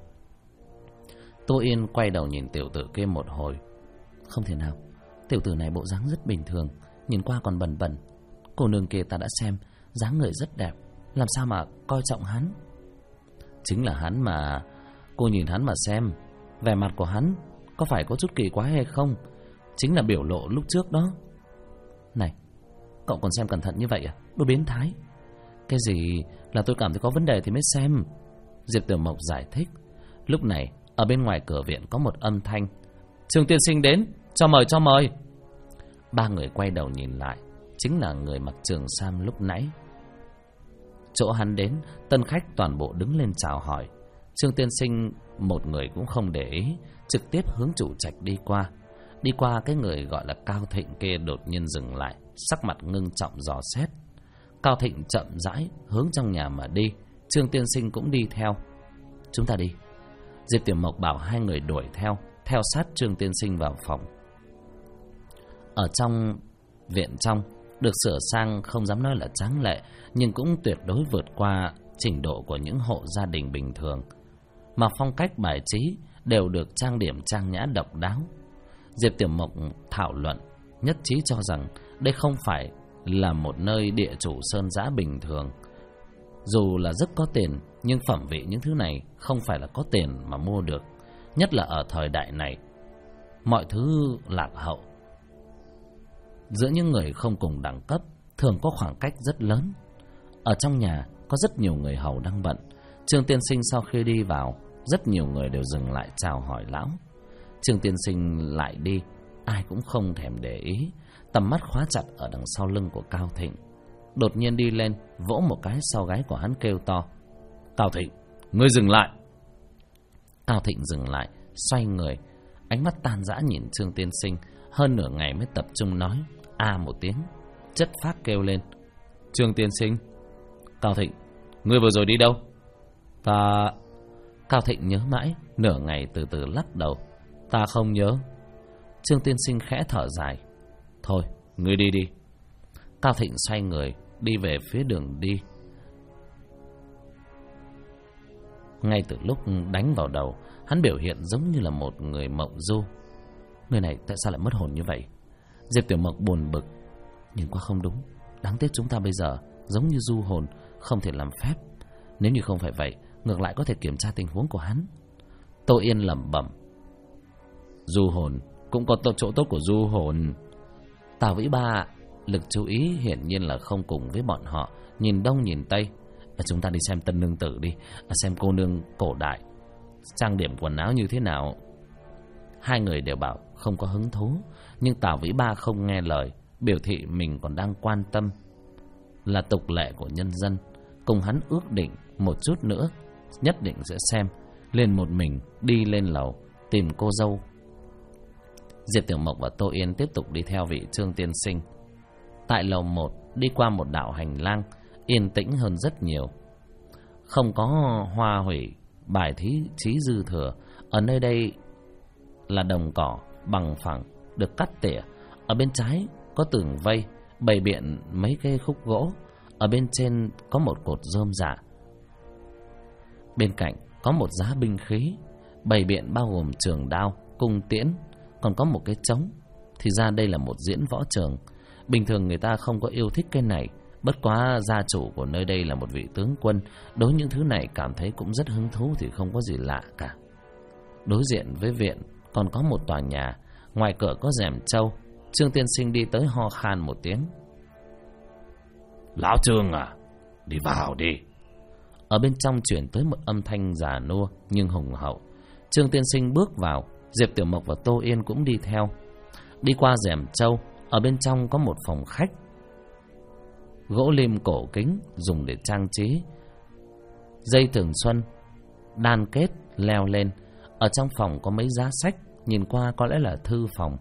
Tô Yên quay đầu nhìn tiểu tử kia một hồi. Không thể nào, tiểu tử này bộ dáng rất bình thường, nhìn qua còn bẩn bẩn. Cô nương kia ta đã xem, dáng người rất đẹp, làm sao mà coi trọng hắn? Chính là hắn mà. Cô nhìn hắn mà xem, vẻ mặt của hắn có phải có chút kỳ quái hay không? Chính là biểu lộ lúc trước đó. Này, cậu còn xem cẩn thận như vậy à? Đồ biến thái. Cái gì là tôi cảm thấy có vấn đề thì mới xem. Diệp Tiểu Mộc giải thích. Lúc này ở bên ngoài cửa viện có một âm thanh. Trương tiên sinh đến, cho mời cho mời. Ba người quay đầu nhìn lại, chính là người mặc trường sam lúc nãy. Chỗ hắn đến, tân khách toàn bộ đứng lên chào hỏi. Trương tiên sinh một người cũng không để ý, trực tiếp hướng chủ trạch đi qua. Đi qua cái người gọi là Cao Thịnh kia đột nhiên dừng lại, sắc mặt ngưng trọng dò xét. Cao Thịnh chậm rãi hướng trong nhà mà đi. Trương tiên sinh cũng đi theo. Chúng ta đi. Diệp Tiểu Mộc bảo hai người đuổi theo, theo sát Trương tiên sinh vào phòng. Ở trong viện trong được sửa sang không dám nói là tráng lệ, nhưng cũng tuyệt đối vượt qua trình độ của những hộ gia đình bình thường. Mà phong cách bài trí đều được trang điểm trang nhã độc đáo. Diệp Tiểu Mộc thảo luận, nhất trí cho rằng đây không phải là một nơi địa chủ sơn dã bình thường. Dù là rất có tiền, nhưng phẩm vị những thứ này không phải là có tiền mà mua được. Nhất là ở thời đại này, mọi thứ lạc hậu. Giữa những người không cùng đẳng cấp thường có khoảng cách rất lớn. Ở trong nhà có rất nhiều người hầu đang bận. Trương tiên sinh sau khi đi vào, rất nhiều người đều dừng lại chào hỏi lão. Trương tiên sinh lại đi, ai cũng không thèm để ý. Tầm mắt khóa chặt ở đằng sau lưng của Cao Thịnh. Đột nhiên đi lên, vỗ một cái sau gáy của hắn kêu to. Cao Thịnh, ngươi dừng lại. Cao Thịnh dừng lại, xoay người, ánh mắt tan rã nhìn Trương tiên sinh. Hơn nửa ngày mới tập trung nói một tiếng, chất phác kêu lên. Trương tiên sinh. Cao Thịnh, ngươi vừa rồi đi đâu? Ta... Cao Thịnh nhớ mãi, nửa ngày từ từ lắc đầu. Ta không nhớ. Trương tiên sinh khẽ thở dài. Thôi, ngươi đi đi. Cao Thịnh xoay người, đi về phía đường đi. Ngay từ lúc đánh vào đầu, hắn biểu hiện giống như là một người mộng du. Người này tại sao lại mất hồn như vậy? Diệp Tiểu Mộc buồn bực. Nhưng qua không đúng. Đáng tiếc chúng ta bây giờ giống như du hồn, không thể làm phép. Nếu như không phải vậy, ngược lại có thể kiểm tra tình huống của hắn. Tô Yên lẩm bẩm. Du hồn cũng có chỗ tốt của du hồn. Tào Vĩ Ba lực chú ý hiển nhiên là không cùng với bọn họ. Nhìn đông nhìn tây. Chúng ta đi xem tân nương tử đi, xem cô nương cổ đại trang điểm quần áo như thế nào. Hai người đều bảo không có hứng thú, nhưng Tào Vĩ Ba không nghe lời, biểu thị mình còn đang quan tâm. Là tục lệ của nhân dân, cùng hắn ước định một chút nữa nhất định sẽ xem. Liền một mình đi lên lầu tìm cô dâu. Diệp Tiểu Mộc và Tô Yên tiếp tục đi theo vị Trương tiên sinh. Tại lầu 1 đi qua một đạo hành lang, yên tĩnh hơn rất nhiều. Không có hoa hủy, bài thí chí dư thừa. Ở nơi đây là đồng cỏ bằng phẳng được cắt tỉa. Ở bên trái có tường vây bày biện mấy cây khúc gỗ. Ở bên trên có một cột rơm rạ. Bên cạnh có một giá binh khí bày biện bao gồm trường đao, cung tiễn, còn có một cái trống. thì ra đây là một diễn võ trường. Bình thường người ta không có yêu thích cái này, bất quá gia chủ của nơi đây là một vị tướng quân, đối những thứ này cảm thấy cũng rất hứng thú thì không có gì lạ cả. Đối diện với viện còn có một tòa nhà, ngoài cửa có rèm trâu. Trương tiên sinh đi tới ho khan một tiếng. Lão Trương à, đi vào đi. Ở bên trong chuyển tới một âm thanh già nua nhưng hùng hậu. Trương tiên sinh bước vào, Diệp Tiểu Mộc và Tô Yên cũng đi theo. Đi qua rèm trâu, ở bên trong có một phòng khách gỗ lim cổ kính dùng để trang trí. Dây thường xuân đan kết leo lên. Ở trong phòng có mấy giá sách, nhìn qua có lẽ là thư phòng.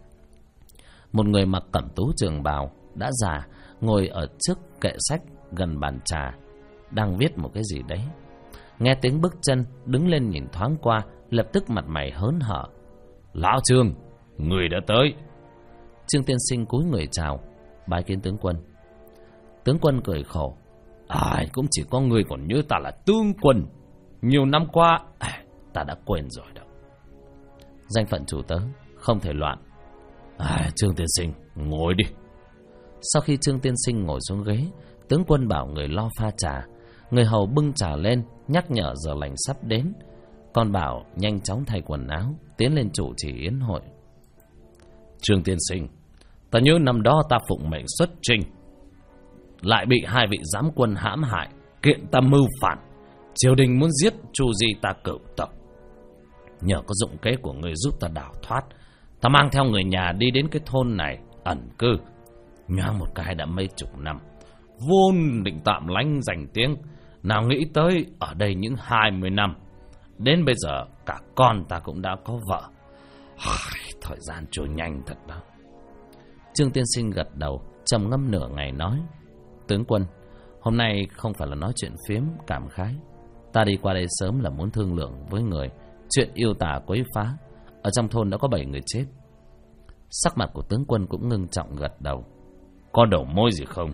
Một người mặc cẩm tú trường bào đã già ngồi ở trước kệ sách gần bàn trà, đang viết một cái gì đấy. Nghe tiếng bước chân, đứng lên nhìn thoáng qua, lập tức mặt mày hớn hở. Lão Trương, người đã tới. Trương tiên sinh cúi người chào, bái kiến tướng quân. Tướng quân cười khổ. Ai cũng chỉ có người còn nhớ ta là tướng quân. Nhiều năm qua ta đã quên rồi đó. Danh phận chủ tớ không thể loạn. Trương tiên sinh, ngồi đi. Sau khi Trương tiên sinh ngồi xuống ghế, tướng quân bảo người lo pha trà. Người hầu bưng trà lên, nhắc nhở giờ lành sắp đến. Còn bảo nhanh chóng thay quần áo, tiến lên chủ trì yến hội. Trương tiên sinh, ta nhớ năm đó ta phụng mệnh xuất chinh, lại bị hai vị giám quân hãm hại, kiện ta mưu phản. Triều đình muốn giết Chu Di ta cửu tộc. Nhờ có dụng kế của người giúp ta đào thoát, ta mang theo người nhà đi đến cái thôn này ẩn cư. Nhoáng một cái đã mấy chục năm, vốn định tạm lánh danh tiếng, nào nghĩ tới ở đây những 20 năm. Đến bây giờ cả con ta cũng đã có vợ. Thời gian trôi nhanh thật đó. Trương tiên sinh gật đầu, trầm ngâm nửa ngày nói. Tướng quân, hôm nay không phải là nói chuyện phiếm cảm khái. Ta đi qua đây sớm là muốn thương lượng với người chuyện yêu tà quấy phá. Ở trong thôn đã có 7 người chết. Sắc mặt của tướng quân cũng ngưng trọng gật đầu. Có đầu mối gì không?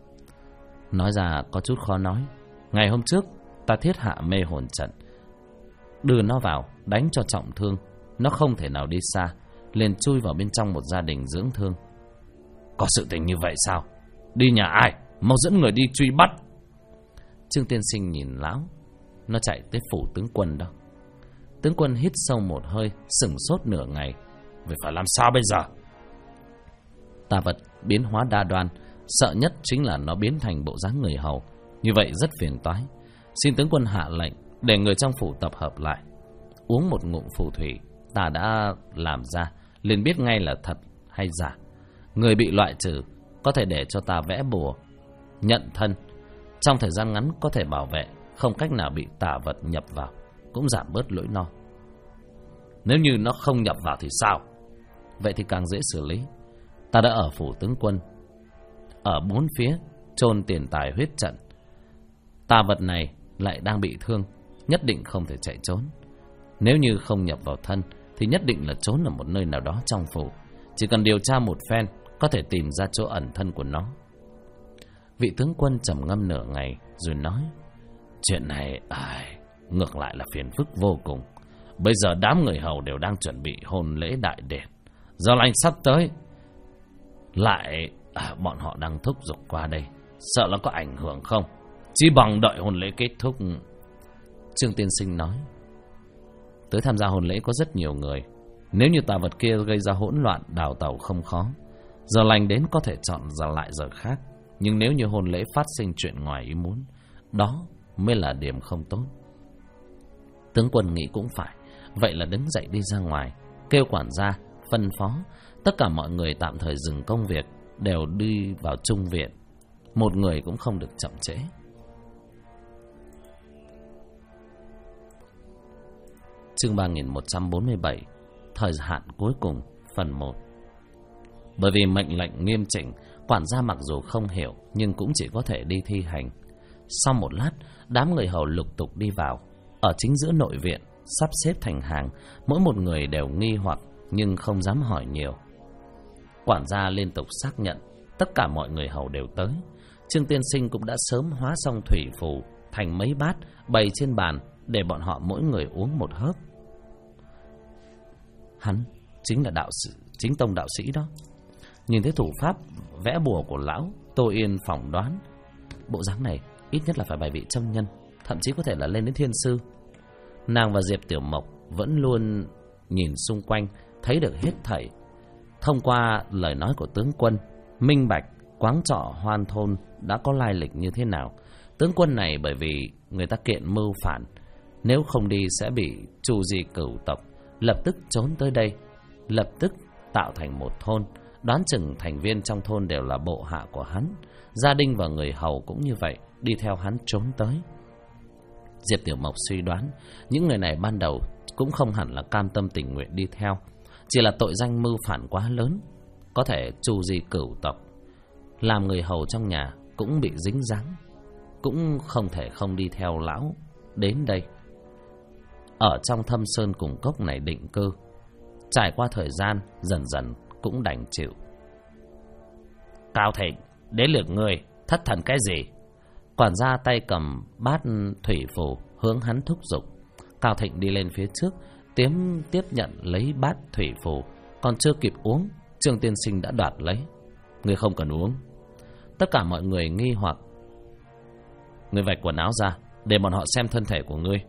Nói ra có chút khó nói. Ngày hôm trước ta thiết hạ mê hồn trận, đưa nó vào đánh cho trọng thương. Nó không thể nào đi xa, liền chui vào bên trong một gia đình dưỡng thương. Có sự tình như vậy sao? Đi nhà ai? Mau dẫn người đi truy bắt. Trương tiên sinh nhìn lão. Nó chạy tới phủ tướng quân đó. Tướng quân hít sâu một hơi, sửng sốt nửa ngày. Vậy phải làm sao bây giờ? Tà vật biến hóa đa đoan, sợ nhất chính là nó biến thành bộ dáng người hầu. Như vậy rất phiền toái. Xin tướng quân hạ lệnh để người trong phủ tập hợp lại. Uống một ngụm phù thủy ta đã làm ra, liền biết ngay là thật hay giả. Người bị loại trừ có thể để cho ta vẽ bùa nhận thân, trong thời gian ngắn có thể bảo vệ, không cách nào bị tà vật nhập vào, cũng giảm bớt nỗi lo. Nếu như nó không nhập vào thì sao? Vậy thì càng dễ xử lý. Ta đã ở phủ tướng quân, ở bốn phía chôn tiền tài huyết trận. Tà vật này lại đang bị thương, nhất định không thể chạy trốn. Nếu như không nhập vào thân thì nhất định là trốn ở một nơi nào đó trong phủ. Chỉ cần điều tra một phen có thể tìm ra chỗ ẩn thân của nó. Vị tướng quân trầm ngâm nửa ngày rồi nói. Chuyện này ngược lại là phiền phức vô cùng. Bây giờ đám người hầu đều đang chuẩn bị hôn lễ đại điện, giờ lành sắp tới. Lại bọn họ đang thúc giục qua đây, sợ là có ảnh hưởng không? Chỉ bằng đợi hôn lễ kết thúc. Trương tiên sinh nói. Tới tham gia hôn lễ có rất nhiều người. Nếu như tà vật kia gây ra hỗn loạn, đào tẩu không khó. Giờ lành đến có thể chọn ra lại giờ khác. Nhưng nếu như hôn lễ phát sinh chuyện ngoài ý muốn, đó mới là điểm không tốt. Tướng quân nghĩ cũng phải. Vậy là đứng dậy đi ra ngoài, kêu quản gia, phân phó tất cả mọi người tạm thời dừng công việc, đều đi vào trung viện. Một người cũng không được chậm trễ. Chương 3147, thời hạn cuối cùng, phần 1. Bởi vì mệnh lệnh nghiêm chỉnh, quản gia mặc dù không hiểu nhưng cũng chỉ có thể đi thi hành. Sau một lát, đám người hầu lục tục đi vào. Ở chính giữa nội viện, sắp xếp thành hàng, mỗi một người đều nghi hoặc nhưng không dám hỏi nhiều. Quản gia liên tục xác nhận tất cả mọi người hầu đều tới. Trương tiên sinh cũng đã sớm hóa xong thủy phù thành mấy bát bày trên bàn để bọn họ mỗi người uống một hớp. Hắn chính là đạo chính tông đạo sĩ đó. Nhìn thấy thủ pháp vẽ bùa của lão, Tô Yên phỏng đoán bộ dáng này ít nhất là phải bài vị trong nhân, thậm chí có thể là lên đến thiên sư. Nàng và Diệp Tiểu Mộc vẫn luôn nhìn xung quanh, thấy được hết thảy. Thông qua lời nói của tướng quân, minh bạch quán trọ Hoan Thôn đã có lai lịch như thế nào. Tướng quân này bởi vì người ta kiện mưu phản, nếu không đi sẽ bị trù di cửu tộc, lập tức trốn tới đây, lập tức tạo thành một thôn. Đoán chừng thành viên trong thôn đều là bộ hạ của hắn, gia đình và người hầu cũng như vậy, đi theo hắn trốn tới. Diệp Tiểu Mộc suy đoán những người này ban đầu cũng không hẳn là cam tâm tình nguyện đi theo, chỉ là tội danh mưu phản quá lớn, có thể trù di cửu tộc, làm người hầu trong nhà cũng bị dính dáng, cũng không thể không đi theo lão đến đây, ở trong thâm sơn cùng cốc này định cư. Trải qua thời gian, dần dần cũng đành chịu. Cao Thịnh, đến lượt ngươi, thất thần cái gì? Quản gia tay cầm bát thủy phù hướng hắn thúc giục. Cao Thịnh đi lên phía trước, tiếp nhận lấy bát thủy phù, còn chưa kịp uống, Trương Tiên Sinh đã đoạt lấy. Ngươi không cần uống. Tất cả mọi người nghi hoặc. Ngươi vạch quần áo ra, để bọn họ xem thân thể của ngươi.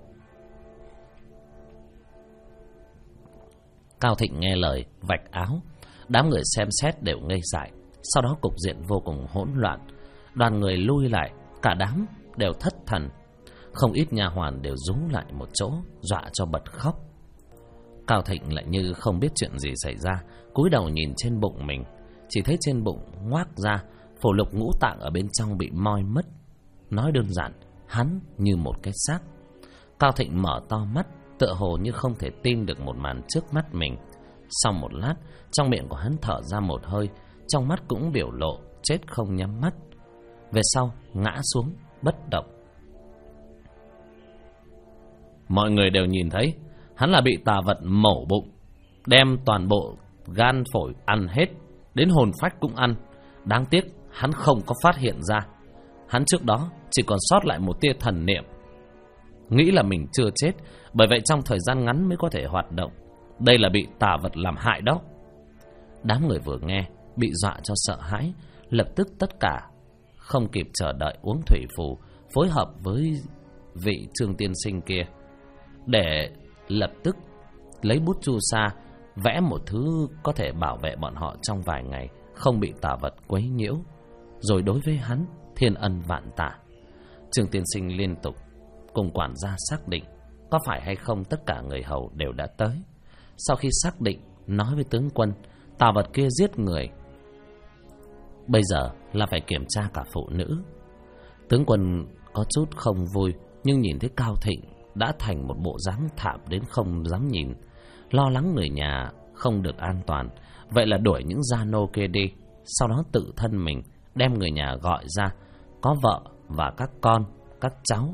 Cao Thịnh nghe lời, vạch áo. Đám người xem xét đều ngây dại. Sau đó cục diện vô cùng hỗn loạn. Đoàn người lui lại, cả đám đều thất thần. Không ít nha hoàn đều rú lại một chỗ, dọa cho bật khóc. Cao Thịnh lại như không biết chuyện gì xảy ra, cúi đầu nhìn trên bụng mình, chỉ thấy trên bụng ngoác ra, phổ lục ngũ tạng ở bên trong bị moi mất. Nói đơn giản, hắn như một cái xác. Cao Thịnh mở to mắt, tựa hồ như không thể tin được một màn trước mắt mình. Sau một lát, trong miệng của hắn thở ra một hơi, trong mắt cũng biểu lộ chết không nhắm mắt. Về sau ngã xuống bất động. Mọi người đều nhìn thấy hắn là bị tà vật mổ bụng, đem toàn bộ gan phổi ăn hết, đến hồn phách cũng ăn. Đáng tiếc hắn không có phát hiện ra. Hắn trước đó chỉ còn sót lại một tia thần niệm, nghĩ là mình chưa chết, bởi vậy trong thời gian ngắn mới có thể hoạt động. Đây là bị tà vật làm hại đó. Đám người vừa nghe bị dọa cho sợ hãi, lập tức tất cả không kịp chờ đợi uống thủy phù, phối hợp với vị Trương Tiên Sinh kia để lập tức lấy bút chu sa vẽ một thứ có thể bảo vệ bọn họ trong vài ngày không bị tà vật quấy nhiễu, rồi đối với hắn thiên ân vạn tạ. Trương Tiên Sinh liên tục cùng quản gia xác định có phải hay không tất cả người hầu đều đã tới. Sau khi xác định, nói với tướng quân tà vật kia giết người, bây giờ là phải kiểm tra cả phụ nữ. Tướng quân có chút không vui, nhưng nhìn thấy Cao Thịnh đã thành một bộ dáng thảm đến không dám nhìn, lo lắng người nhà không được an toàn, vậy là đuổi những gia nô kia đi. Sau đó tự thân mình đem người nhà gọi ra, có vợ và các con, các cháu.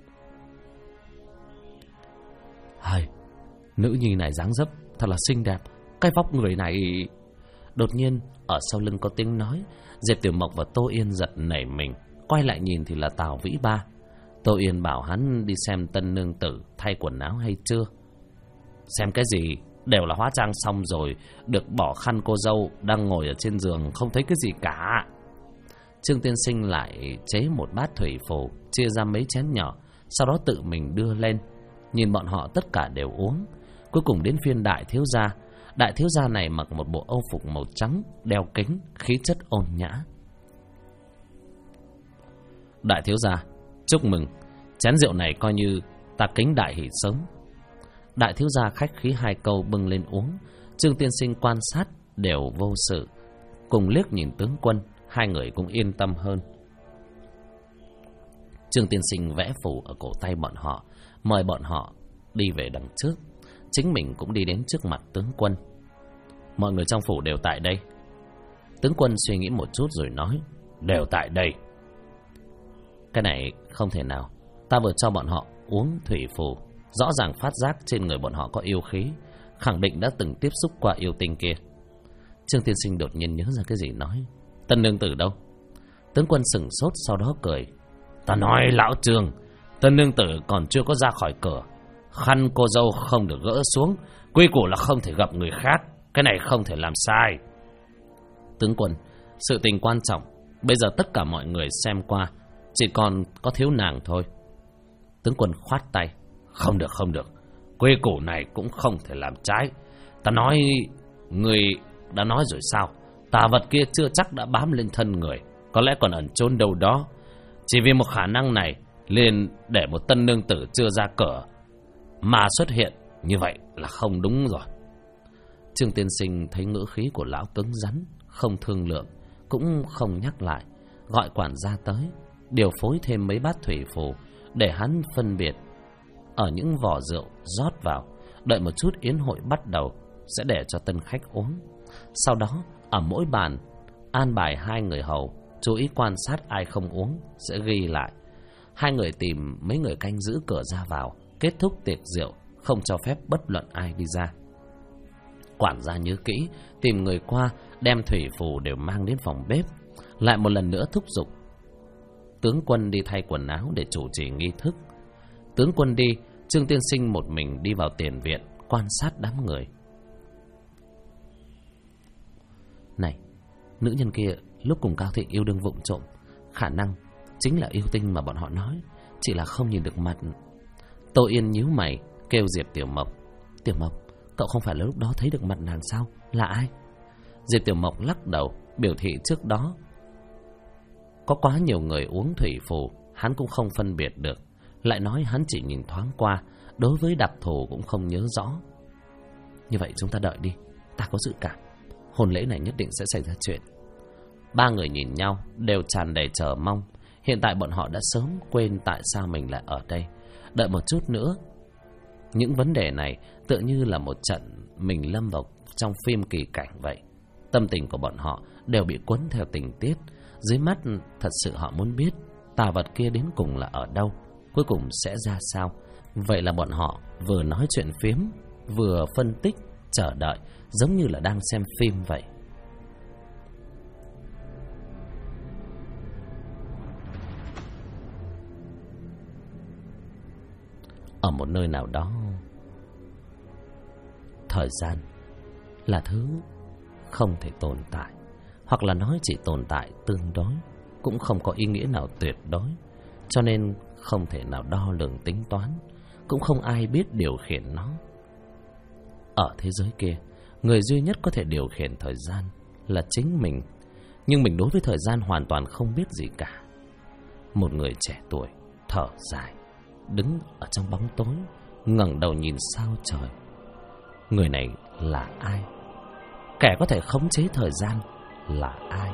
Hay, nữ nhi này dáng dấp thật là xinh đẹp, cái vóc người này. Đột nhiên ở sau lưng có tiếng nói. Diệp Tiểu Mộc và Tô Yên giật nảy mình, quay lại nhìn thì là Tào Vĩ Ba. Tô Yên bảo hắn đi xem tân nương tử thay quần áo hay chưa. Xem cái gì, đều là hóa trang xong rồi, được bỏ khăn cô dâu đang ngồi ở trên giường, không thấy cái gì cả. Trương Tiên Sinh lại chế một bát thủy phù, chia ra mấy chén nhỏ, sau đó tự mình đưa lên. Nhìn bọn họ tất cả đều uống. Cuối cùng đến phiên đại thiếu gia. Đại thiếu gia này mặc một bộ âu phục màu trắng, đeo kính, khí chất ôn nhã. Đại thiếu gia, chúc mừng, chén rượu này coi như ta kính đại hỷ sớm. Đại thiếu gia khách khí hai câu bưng lên uống. Trương Tiên Sinh quan sát đều vô sự, cùng liếc nhìn tướng quân, hai người cũng yên tâm hơn. Trương Tiên Sinh vẽ phù ở cổ tay bọn họ, mời bọn họ đi về đằng trước. Chính mình cũng đi đến trước mặt tướng quân. Mọi người trong phủ đều tại đây. Tướng quân suy nghĩ một chút rồi nói, đều tại đây. Cái này không thể nào. Ta vừa cho bọn họ uống thủy phù, rõ ràng phát giác trên người bọn họ có yêu khí, khẳng định đã từng tiếp xúc qua yêu tinh kia. Trương Tiên Sinh đột nhiên nhớ ra cái gì nói, tân nương tử đâu? Tướng quân sửng sốt, sau đó cười. Ta nói lão Trương, tân nương tử còn chưa có ra khỏi cửa, khăn cô dâu không được gỡ xuống, quy củ là không thể gặp người khác. Cái này không thể làm sai. Tướng quân, sự tình quan trọng, bây giờ tất cả mọi người xem qua, chỉ còn có thiếu nàng thôi. Tướng quân khoát tay. Không được, không được. Quy củ này cũng không thể làm trái. Ta nói... Người đã nói rồi sao? Tà vật kia chưa chắc đã bám lên thân người, có lẽ còn ẩn trốn đâu đó. Chỉ vì một khả năng này, liền để một tân nương tử chưa ra cửa mà xuất hiện, như vậy là không đúng rồi. Trương tiên sinh thấy ngữ khí của lão cứng rắn, không thương lượng, cũng không nhắc lại, gọi quản gia tới, điều phối thêm mấy bát thủy phù để hắn phân biệt. Ở những vỏ rượu rót vào, đợi một chút yến hội bắt đầu, sẽ để cho tân khách uống. Sau đó, ở mỗi bàn, an bài 2 người hầu, chú ý quan sát ai không uống, sẽ ghi lại. 2 người tìm mấy người canh giữ cửa ra vào, kết thúc tiệc rượu, không cho phép bất luận ai đi ra. Quản gia nhớ kỹ, tìm người qua, đem thủy phù đều mang đến phòng bếp, lại một lần nữa thúc giục tướng quân đi thay quần áo để chủ trì nghi thức. Tướng quân đi, Trương tiên sinh một mình đi vào tiền viện, quan sát đám người. Này, nữ nhân kia lúc cùng Cao Thịnh yêu đương vụng trộm, khả năng chính là yêu tinh mà bọn họ nói, chỉ là không nhìn được mặt. Tô Yên nhíu mày, kêu Diệp Tiểu Mộc. Tiểu Mộc, cậu không phải là lúc đó thấy được mặt nàng sao? Là ai? Diệp Tiểu Mộc lắc đầu, biểu thị trước đó có quá nhiều người uống thủy phù, hắn cũng không phân biệt được. Lại nói hắn chỉ nhìn thoáng qua, đối với đặc thù cũng không nhớ rõ. Như vậy chúng ta đợi đi, ta có dự cảm hôn lễ này nhất định sẽ xảy ra chuyện. 3 người nhìn nhau, đều tràn đầy chờ mong. Hiện tại bọn họ đã sớm quên tại sao mình lại ở đây. Đợi một chút nữa, những vấn đề này tựa như là một trận mình lâm vào trong phim kỳ cảnh vậy. Tâm tình của bọn họ đều bị cuốn theo tình tiết. Dưới mắt thật sự họ muốn biết tà vật kia đến cùng là ở đâu, cuối cùng sẽ ra sao. Vậy là bọn họ vừa nói chuyện phiếm, vừa phân tích, chờ đợi, giống như là đang xem phim vậy. Ở một nơi nào đó, thời gian là thứ không thể tồn tại, hoặc là nói chỉ tồn tại tương đối, cũng không có ý nghĩa nào tuyệt đối, cho nên không thể nào đo lường tính toán, cũng không ai biết điều khiển nó. Ở thế giới kia, người duy nhất có thể điều khiển thời gian là chính mình, nhưng mình đối với thời gian hoàn toàn không biết gì cả. Một người trẻ tuổi thở dài, đứng ở trong bóng tối, ngẩng đầu nhìn sao trời. Người này là ai? Kẻ có thể khống chế thời gian là ai?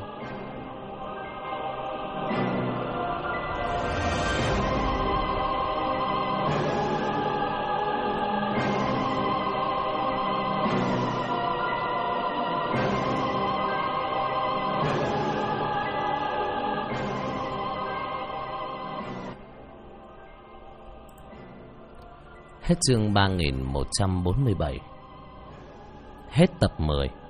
Hết chương 3147. Hết tập 10.